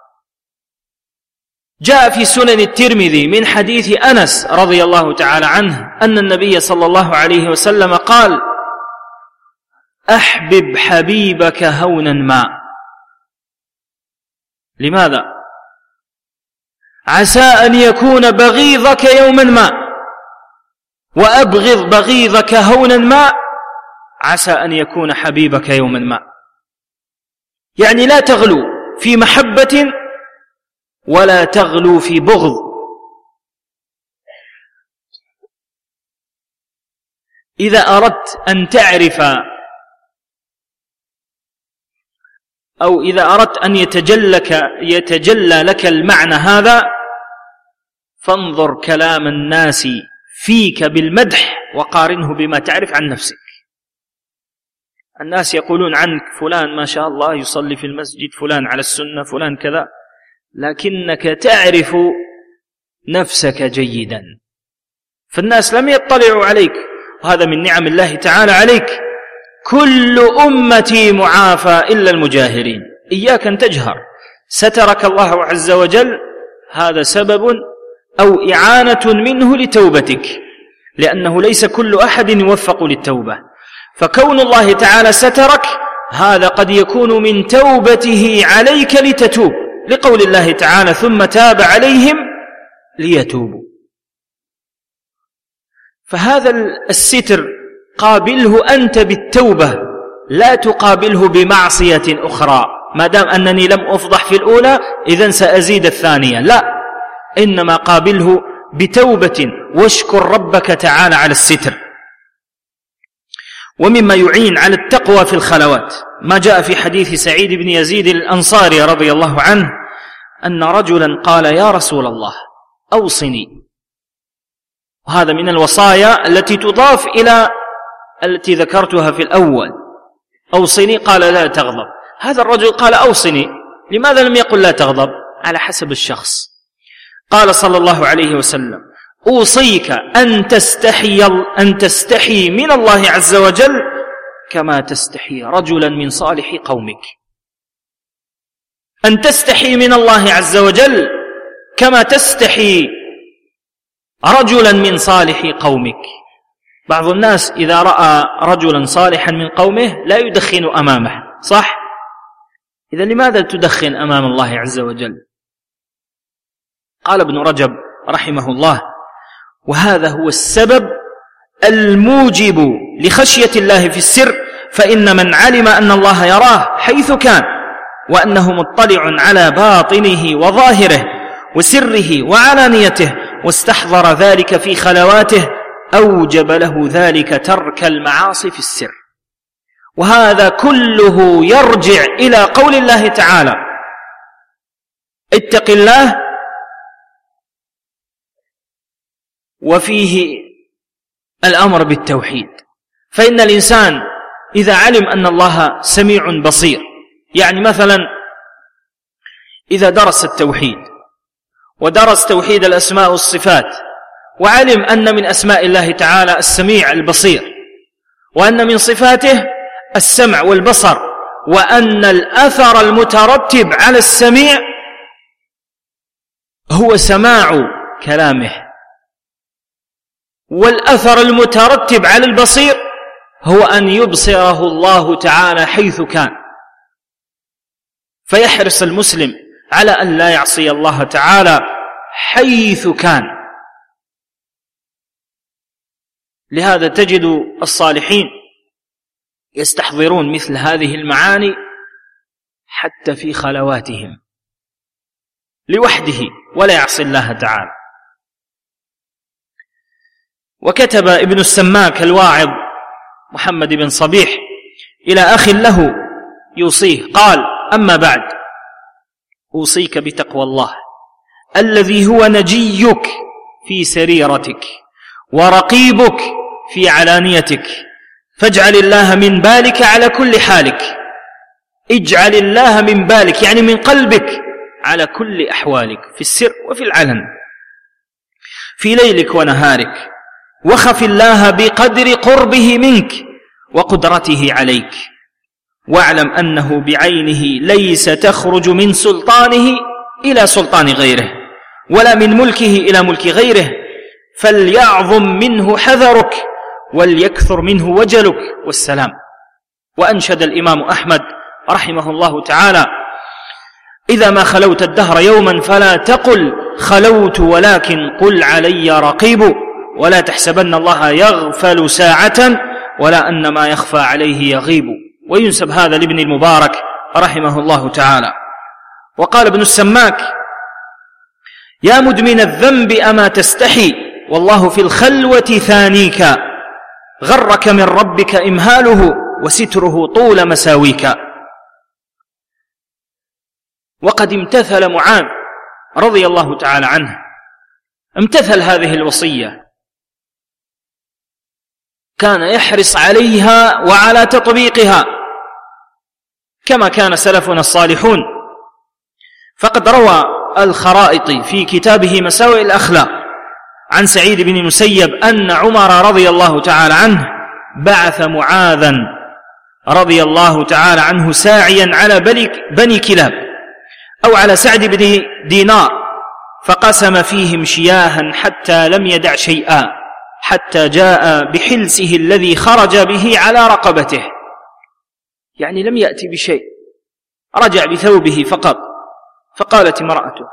Speaker 1: جاء في سنن الترمذي من حديث أنس رضي الله تعالى عنه أن النبي صلى الله عليه وسلم قال: أحبب حبيبك هونا ما. لماذا؟ عسى أن يكون بغيضك يوما ما، وأبغض بغيضك هونا ما عسى أن يكون حبيبك يوما ما. يعني لا تغلو في محبة ولا تغلو في بغض. إذا أردت أن تعرف أو إذا أردت أن يتجلى لك المعنى هذا، فانظر كلام الناس فيك بالمدح وقارنه بما تعرف عن نفسك. الناس يقولون عنك فلان ما شاء الله يصلي في المسجد، فلان على السنة، فلان كذا، لكنك تعرف نفسك جيدا. فالناس لم يطلعوا عليك، وهذا من نعم الله تعالى عليك كل أمتي معافى إلا المجاهرين. إياك أن تجهر، سترك الله عز وجل، هذا سبب أو إعانة منه لتوبتك، لأنه ليس كل أحد يوفق للتوبة، فكون الله تعالى سترك هذا قد يكون من توبته عليك لتتوب، لقول الله تعالى ثم تاب عليهم ليتوبوا. فهذا الستر قابله أنت بالتوبة، لا تقابله بمعصية أخرى. ما دام أنني لم أفضح في الأولى إذن سأزيد الثانية، لا، إنما قابله بتوبة واشكر ربك تعالى على الستر. ومما يعين على التقوى في الخلوات ما جاء في حديث سعيد بن يزيد الأنصاري رضي الله عنه أن رجلا قال يا رسول الله أوصني، وهذا من الوصايا التي تضاف إلى التي ذكرتها في الأول، أوصني، قال لا تغضب. هذا الرجل قال أوصني، لماذا لم يقل لا تغضب؟ على حسب الشخص. قال صلى الله عليه وسلم أوصيك أن تستحي من الله عز وجل كما تستحي رجلا من صالح قومك. أن تستحي من الله عز وجل كما تستحي رجلا من صالح قومك. بعض الناس إذا رأى رجلا صالحا من قومه لا يدخن أمامه، صح؟ إذا لماذا تدخن أمام الله عز وجل؟ قال ابن رجب رحمه الله وهذا هو السبب الموجب لخشية الله في السر، فإن من علم أن الله يراه حيث كان وأنه مطلع على باطنه وظاهره وسره وعلانيته واستحضر ذلك في خلواته أوجب له ذلك ترك المعاصي في السر. وهذا كله يرجع إلى قول الله تعالى اتق الله، وفيه الأمر بالتوحيد. فإن الإنسان إذا علم أن الله سميع بصير، يعني مثلا إذا درس التوحيد ودرس توحيد الأسماء والصفات وعلم أن من أسماء الله تعالى السميع البصير، وأن من صفاته السمع والبصر، وأن الأثر المترتب على السميع هو سماع كلامه، والأثر المترتب على البصير هو أن يبصره الله تعالى حيث كان. فيحرص المسلم على أن لا يعصي الله تعالى حيث كان. لهذا تجد الصالحين يستحضرون مثل هذه المعاني حتى في خلواتهم لوحده ولا يعصي الله تعالى. وكتب ابن السماك الواعظ محمد بن صبيح إلى أخ له يوصيه، قال أما بعد أوصيك بتقوى الله الذي هو نجيك في سريرتك ورقيبك في علانيتك، فاجعل الله من بالك على كل حالك. اجعل الله من بالك يعني من قلبك على كل أحوالك في السر وفي العلن، في ليلك ونهارك، وخف الله بقدر قربه منك وقدرته عليك، واعلم أنه بعينه ليس تخرج من سلطانه إلى سلطان غيره ولا من ملكه إلى ملك غيره، فليعظم منه حذرك وليكثر منه وجلك والسلام. وأنشد الإمام أحمد رحمه الله تعالى إذا ما خلوت الدهر يوما فلا تقل خلوت ولكن قل علي رقيب، ولا تحسبن الله يغفل ساعة ولا أن ما يخفى عليه يغيب. وينسب هذا لابن المبارك رحمه الله تعالى. وقال ابن السماك يا مدمن الذنب أما تستحي والله في الخلوة ثانيك، غرك من ربك إمهاله وستره طول مساويك. وقد امتثل معاذ رضي الله تعالى عنه، امتثل هذه الوصية، كان يحرص عليها وعلى تطبيقها كما كان سلفنا الصالحون. فقد روى الخرائطي في كتابه مساوئ الأخلاق عن سعيد بن المسيب أن عمر رضي الله تعالى عنه بعث معاذا رضي الله تعالى عنه ساعيا على بني كلاب أو على سعد بن دينار، فقسم فيهم شياها حتى لم يدع شيئا، حتى جاء بحلسه الذي خرج به على رقبته، يعني لم يأتي بشيء، رجع بثوبه فقط. فقالت امرأته: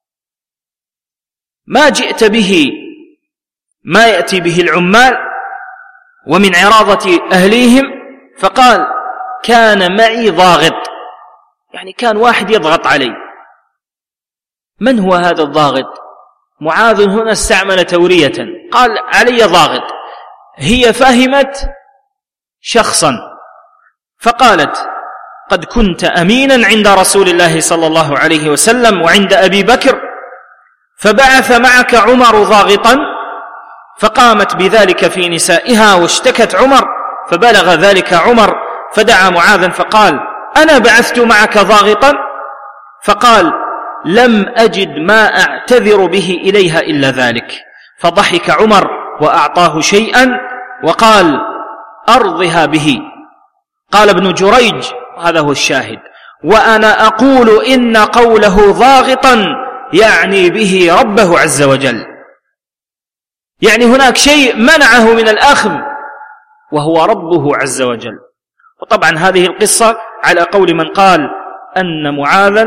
Speaker 1: ما جئت به ما يأتي به العمال ومن عراضة أهليهم؟ فقال: كان معي ضاغط، يعني كان واحد يضغط علي. من هو هذا الضاغط؟ معاذ هنا استعمل تورية، قال: علي ضاغط. هي فهمت شخصا فقالت: قد كنت أمينا عند رسول الله صلى الله عليه وسلم وعند أبي بكر، فبعث معك عمر ضاغطا، فقامت بذلك في نسائها واشتكت عمر، فبلغ ذلك عمر فدعا معاذا فقال: أنا بعثت معك ضاغطا؟ فقال: لم أجد ما أعتذر به إليها إلا ذلك. فضحك عمر وأعطاه شيئا وقال: أرضها به. قال ابن جريج، هذا هو الشاهد: وأنا أقول إن قوله ضاغطا يعني به ربه عز وجل، يعني هناك شيء منعه من الأخذ وهو ربه عز وجل. وطبعا هذه القصة على قول من قال أن معاذا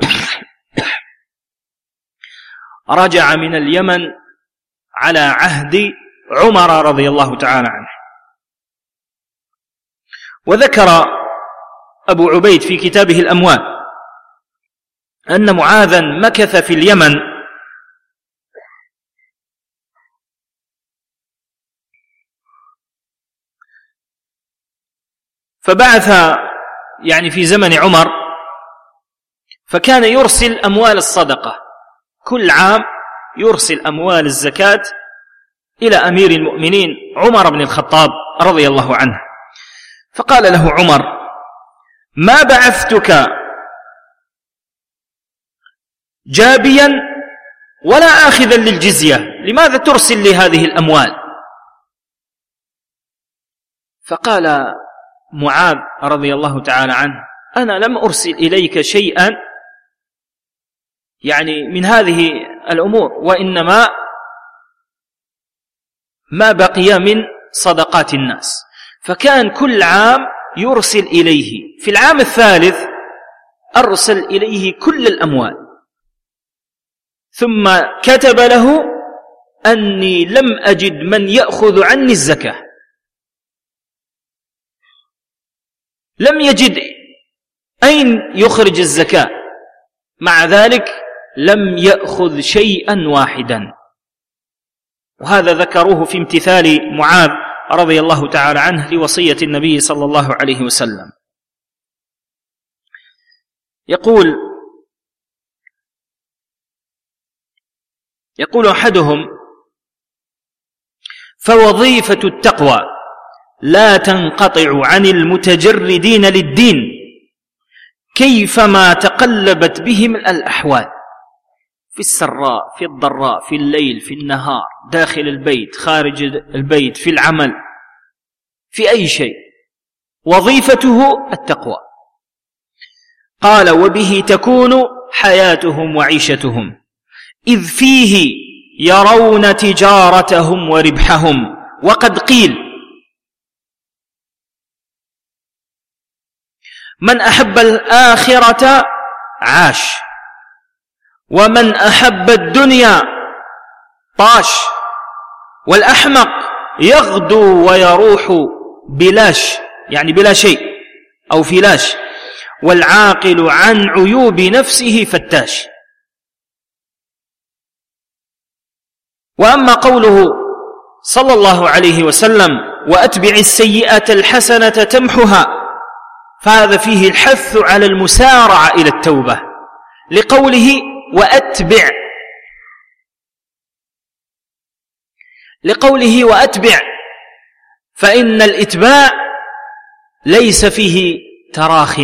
Speaker 1: رجع من اليمن على عهد عمر رضي الله تعالى عنه. وذكر أبو عبيد في كتابه الأموال أن معاذا مكث في اليمن فبعث يعني في زمن عمر، فكان يرسل أموال الصدقة كل عام، يرسل أموال الزكاة إلى أمير المؤمنين عمر بن الخطاب رضي الله عنه. فقال له عمر: ما بعثتك جابيا ولا آخذا للجزية، لماذا ترسل لي هذه الأموال؟ فقال معاذ رضي الله تعالى عنه: أنا لم أرسل إليك شيئا يعني من هذه الأمور، وإنما ما بقي من صدقات الناس. فكان كل عام يرسل إليه. في العام الثالث أرسل إليه كل الأموال، ثم كتب له أني لم أجد من يأخذ عني الزكاة، لم يجد أين يخرج الزكاة، مع ذلك لم يأخذ شيئا واحدا. وهذا ذكروه في امتثال معاذ رضي الله تعالى عنه لوصية النبي صلى الله عليه وسلم. يقول أحدهم: فوظيفة التقوى لا تنقطع عن المتجردين للدين كيفما تقلبت بهم الأحوال، في السراء في الضراء، في الليل في النهار، داخل البيت خارج البيت، في العمل، في أي شيء، وظيفته التقوى. قال: وبه تكون حياتهم وعيشتهم، إذ فيه يرون تجارتهم وربحهم. وقد قيل: من أحب الآخرة عاش، ومن أحب الدنيا طاش، والأحمق يغدو ويروح بلاش، يعني بلا شيء أو فلاش، والعاقل عن عيوب نفسه فتاش. وأما قوله صلى الله عليه وسلم: وأتبع السيئة الحسنة تمحها، فهذا فيه الحث على المسارعة إلى التوبة، لقوله وأتبع، فإن الإتباع ليس فيه تراخٍ،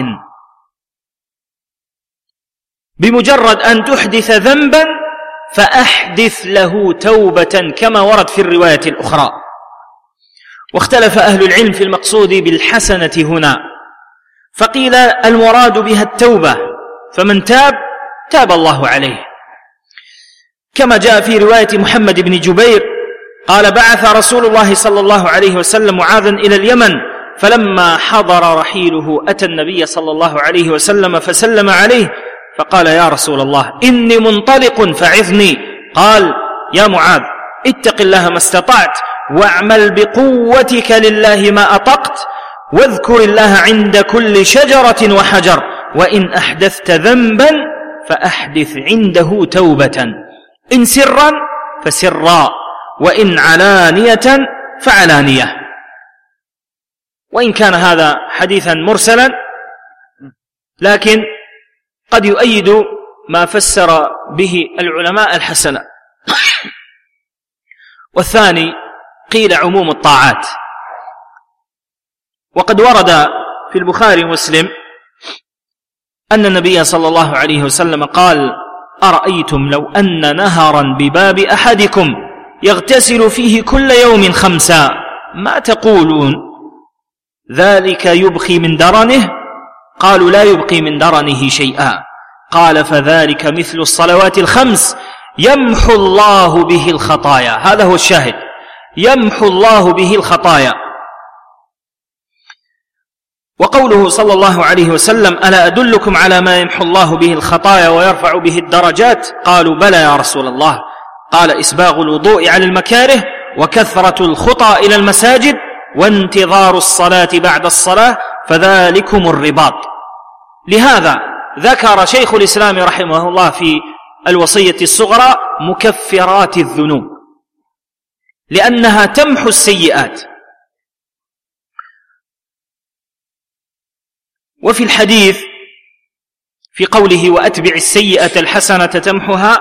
Speaker 1: بمجرد أن تحدث ذنبا فأحدث له توبة، كما ورد في الرواية الأخرى.
Speaker 2: واختلف أهل العلم في المقصود بالحسنة هنا، فقيل المراد بها التوبة، فمن تاب تاب الله عليه، كما جاء في رواية محمد بن جبير قال: بعث رسول الله صلى الله عليه وسلم معاذا إلى اليمن، فلما حضر رحيله أتى النبي صلى الله عليه وسلم فسلم عليه، فقال: يا رسول الله إني منطلق فعظني. قال: يا معاذ اتق الله ما استطعت، واعمل بقوتك لله ما أطقت، واذكر الله عند كل شجرة وحجر، وإن أحدثت ذنبا فأحدث عنده توبة، إن سرا فسرا، وإن علانية فعلانية. وإن كان هذا حديثا مرسلا، لكن قد يؤيد ما فسر به العلماء الحسنة. والثاني قيل عموم الطاعات، وقد ورد في البخاري ومسلم أن النبي صلى الله عليه وسلم قال: أرأيتم لو أن نهرا بباب أحدكم يغتسل فيه كل يوم 5 ما تقولون؟ ذلك يبقي من درنه؟ قالوا: لا يبقي من درنه شيئا. قال: فذلك مثل الصلوات 5 يمحو الله به الخطايا. هذا هو الشاهد، يمحو الله به الخطايا. وقوله صلى الله عليه وسلم: ألا أدلكم على ما يمحو الله به الخطايا ويرفع به الدرجات؟ قالوا: بلى يا رسول الله. قال: إسباغ الوضوء على المكاره، وكثرة الخطى إلى المساجد، وانتظار الصلاة بعد الصلاة، فذلكم الرباط. لهذا ذكر شيخ الإسلام رحمه الله في الوصية الصغرى مكفرات الذنوب، لأنها تمحو السيئات. وفي الحديث في قوله: وأتبع السيئة الحسنة تمحها،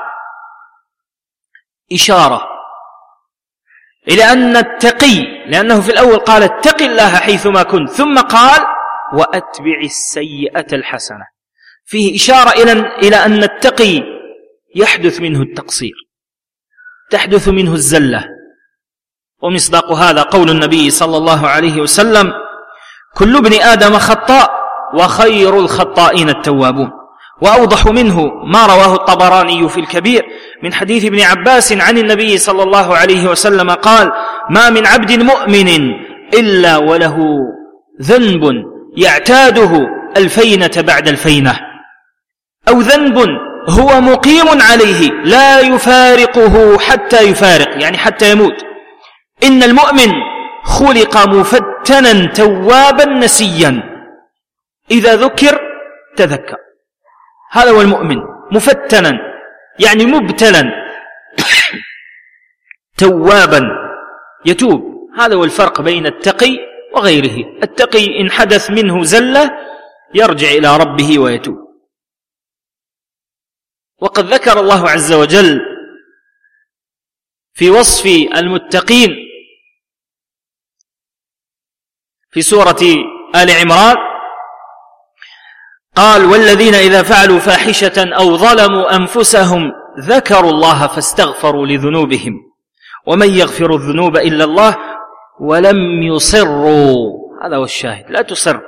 Speaker 2: إشارة إلى أن التقي، لأنه في الأول قال: اتق الله حيثما كنت، ثم قال: وأتبع السيئة الحسنة، فيه إشارة إلى أن التقي يحدث منه التقصير، تحدث منه الزلة. ومصداق هذا قول النبي صلى الله عليه وسلم: كل ابن آدم خطاء وخير الخطائين التوابون. وأوضح منه ما رواه الطبراني في الكبير من حديث ابن عباس عن النبي صلى الله عليه وسلم قال: ما من عبد مؤمن إلا وله ذنب يعتاده 2000 بعد 2000، أو ذنب هو مقيم عليه لا يفارقه حتى يفارق، يعني حتى يموت. إن المؤمن خلق مفتنا توابا نسيا، إذا ذكر تذكر. هذا هو المؤمن، مفتنا يعني مبتلا، توابا يتوب. هذا هو الفرق بين التقي وغيره. التقي إن حدث منه زلة يرجع إلى ربه ويتوب. وقد ذكر الله عز وجل في وصف المتقين في سورة آل عمران قال: والذين إذا فعلوا فاحشة أو ظلموا أنفسهم ذكروا الله فاستغفروا لذنوبهم ومن يغفر الذنوب إلا الله ولم يصروا. هذا هو الشاهد، لا تصر،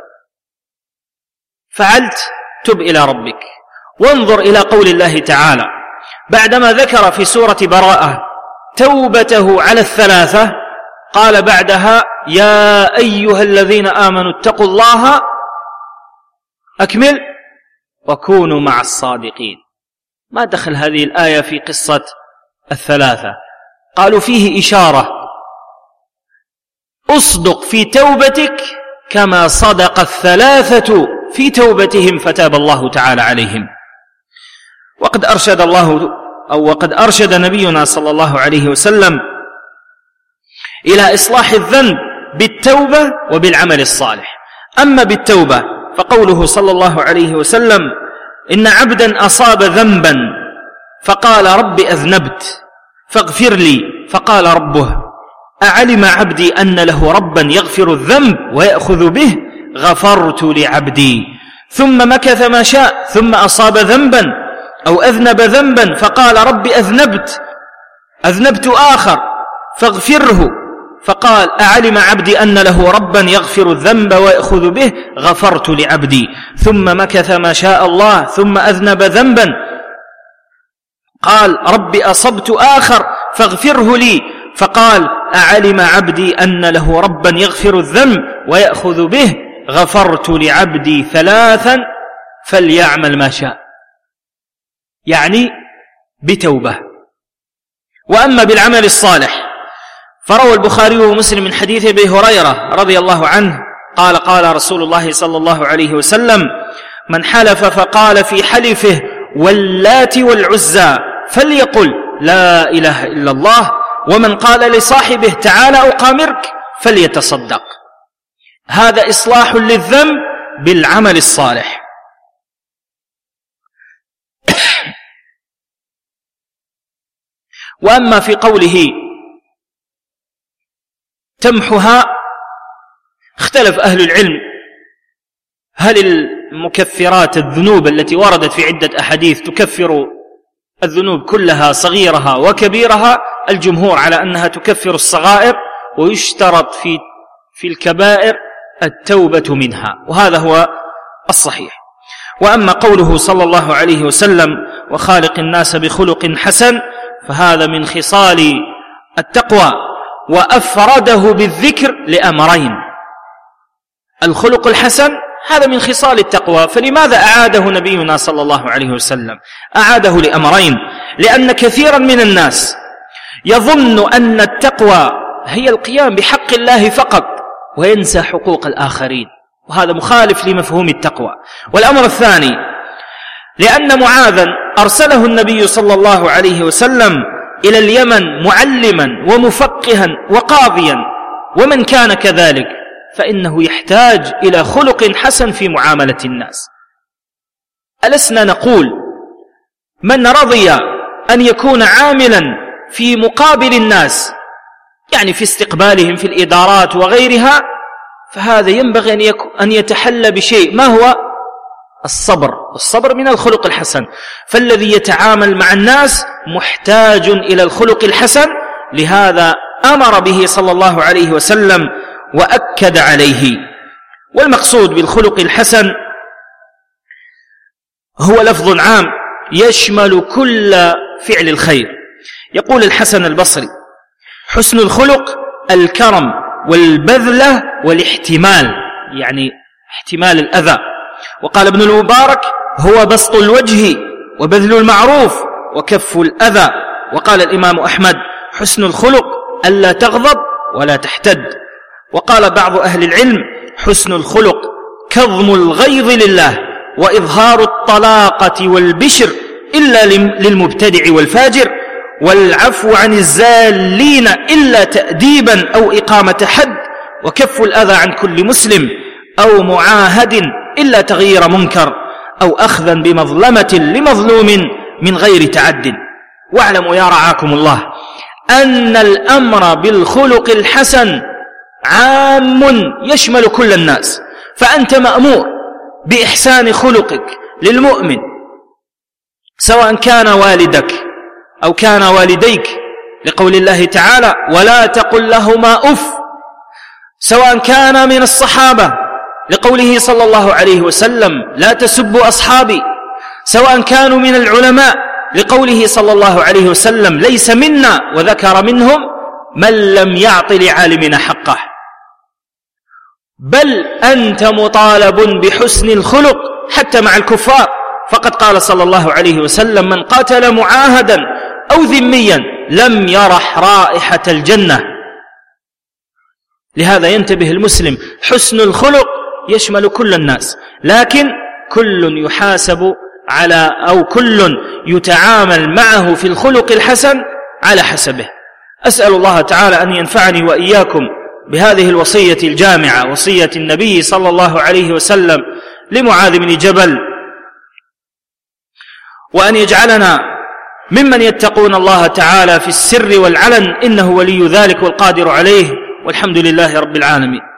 Speaker 2: فعلت تب إلى ربك. وانظر إلى قول الله تعالى بعدما ذكر في سورة براءة توبته على 3 قال بعدها: يا أيها الذين آمنوا اتقوا الله أكمل وكونوا مع الصادقين. ما دخل هذه الآية في قصة 3؟ قالوا فيه إشارة: أصدق في توبتك كما صدق 3 في توبتهم فتاب الله تعالى عليهم. وقد أرشد نبينا صلى الله عليه وسلم إلى إصلاح الذنب بالتوبة وبالعمل الصالح. أما بالتوبة فقوله صلى الله عليه وسلم: إن عبدا أصاب ذنبا فقال رب أذنبت فاغفر لي، فقال ربه: أعلم عبدي أن له ربا يغفر الذنب ويأخذ به، غفرت لعبدي. ثم مكث ما شاء ثم أصاب ذنبا أو أذنب ذنبا فقال رب أذنبت آخر فاغفره، فقال أعلم عبدي أن له ربا يغفر الذنب ويأخذ به غفرت لعبدي، ثم مكث ما شاء الله ثم أذنب ذنبا قال ربي أصبت آخر فاغفره لي، فقال أعلم عبدي أن له ربا يغفر الذنب ويأخذ به غفرت لعبدي 3 فليعمل ما شاء، يعني بتوبة. وأما بالعمل الصالح فروى البخاري ومسلم من حديث أبي هريرة رضي الله عنه قال قال رسول الله صلى الله عليه وسلم من حلف فقال في حلفه واللات والعزى فليقل لا إله إلا الله، ومن قال لصاحبه تعالى أقامرك فليتصدق. هذا إصلاح للذنب بالعمل الصالح. وأما في قوله تمحها اختلف أهل العلم هل المكفرات الذنوب التي وردت في عدة أحاديث تكفر الذنوب كلها صغيرها وكبيرها؟ الجمهور على أنها تكفر الصغائر ويشترط في الكبائر التوبة منها، وهذا هو الصحيح. وأما قوله صلى الله عليه وسلم وخالق الناس بخلق حسن فهذا من خصال التقوى، وأفرده بالذكر لأمرين. الخلق الحسن هذا من خصال التقوى، فلماذا أعاده نبينا صلى الله عليه وسلم؟ أعاده لأمرين، لأن كثيرا من الناس يظن أن التقوى هي القيام بحق الله فقط وينسى حقوق الآخرين، وهذا مخالف لمفهوم التقوى. والأمر الثاني لأن معاذا أرسله النبي صلى الله عليه وسلم إلى اليمن معلما ومفقها وقاضيا، ومن كان كذلك فإنه يحتاج إلى خلق حسن في معاملة الناس. ألسنا نقول من رضي أن يكون عاملا في مقابل الناس، يعني في استقبالهم في الإدارات وغيرها، فهذا ينبغي أن يتحلى بشيء، ما هو؟ الصبر من الخلق الحسن. فالذي يتعامل مع الناس محتاج إلى الخلق الحسن، لهذا أمر به صلى الله عليه وسلم وأكد عليه. والمقصود بالخلق الحسن هو لفظ عام يشمل كل فعل الخير. يقول الحسن البصري حسن الخلق الكرم والبذلة والاحتمال، يعني احتمال الأذى. وقال ابن المبارك هو بسط الوجه وبذل المعروف وكف الأذى. وقال الإمام أحمد حسن الخلق ألا تغضب ولا تحتد. وقال بعض أهل العلم حسن الخلق كظم الغيظ لله وإظهار الطلاقة والبشر إلا للمبتدع والفاجر، والعفو عن الزالين إلا تأديبا أو إقامة حد، وكف الأذى عن كل مسلم أو معاهد إلا تغيير منكر أو أخذا بمظلمة لمظلوم من غير تعد. واعلموا يا رعاكم الله أن الأمر بالخلق الحسن عام يشمل كل الناس، فأنت مأمور بإحسان خلقك للمؤمن سواء كان والدك أو كان والديك، لقول الله تعالى ولا تقل لهما أف، سواء كان من الصحابة لقوله صلى الله عليه وسلم لا تسبوا أصحابي، سواء كانوا من العلماء لقوله صلى الله عليه وسلم ليس منا، وذكر منهم من لم يعط لعالمنا حقه. بل أنت مطالب بحسن الخلق حتى مع الكفار، فقد قال صلى الله عليه وسلم من قاتل معاهدا أو ذميا لم يرح رائحة الجنة. لهذا ينتبه المسلم، حسن الخلق يشمل كل الناس، لكن كل يحاسب على أو كل يتعامل معه في الخلق الحسن على حسبه. أسأل الله تعالى أن ينفعني وإياكم بهذه الوصية الجامعة، وصية النبي صلى الله عليه وسلم لمعاذ بن جبل، وأن يجعلنا ممن يتقون الله تعالى في السر والعلن، إنه ولي ذلك والقادر عليه، والحمد لله رب العالمين.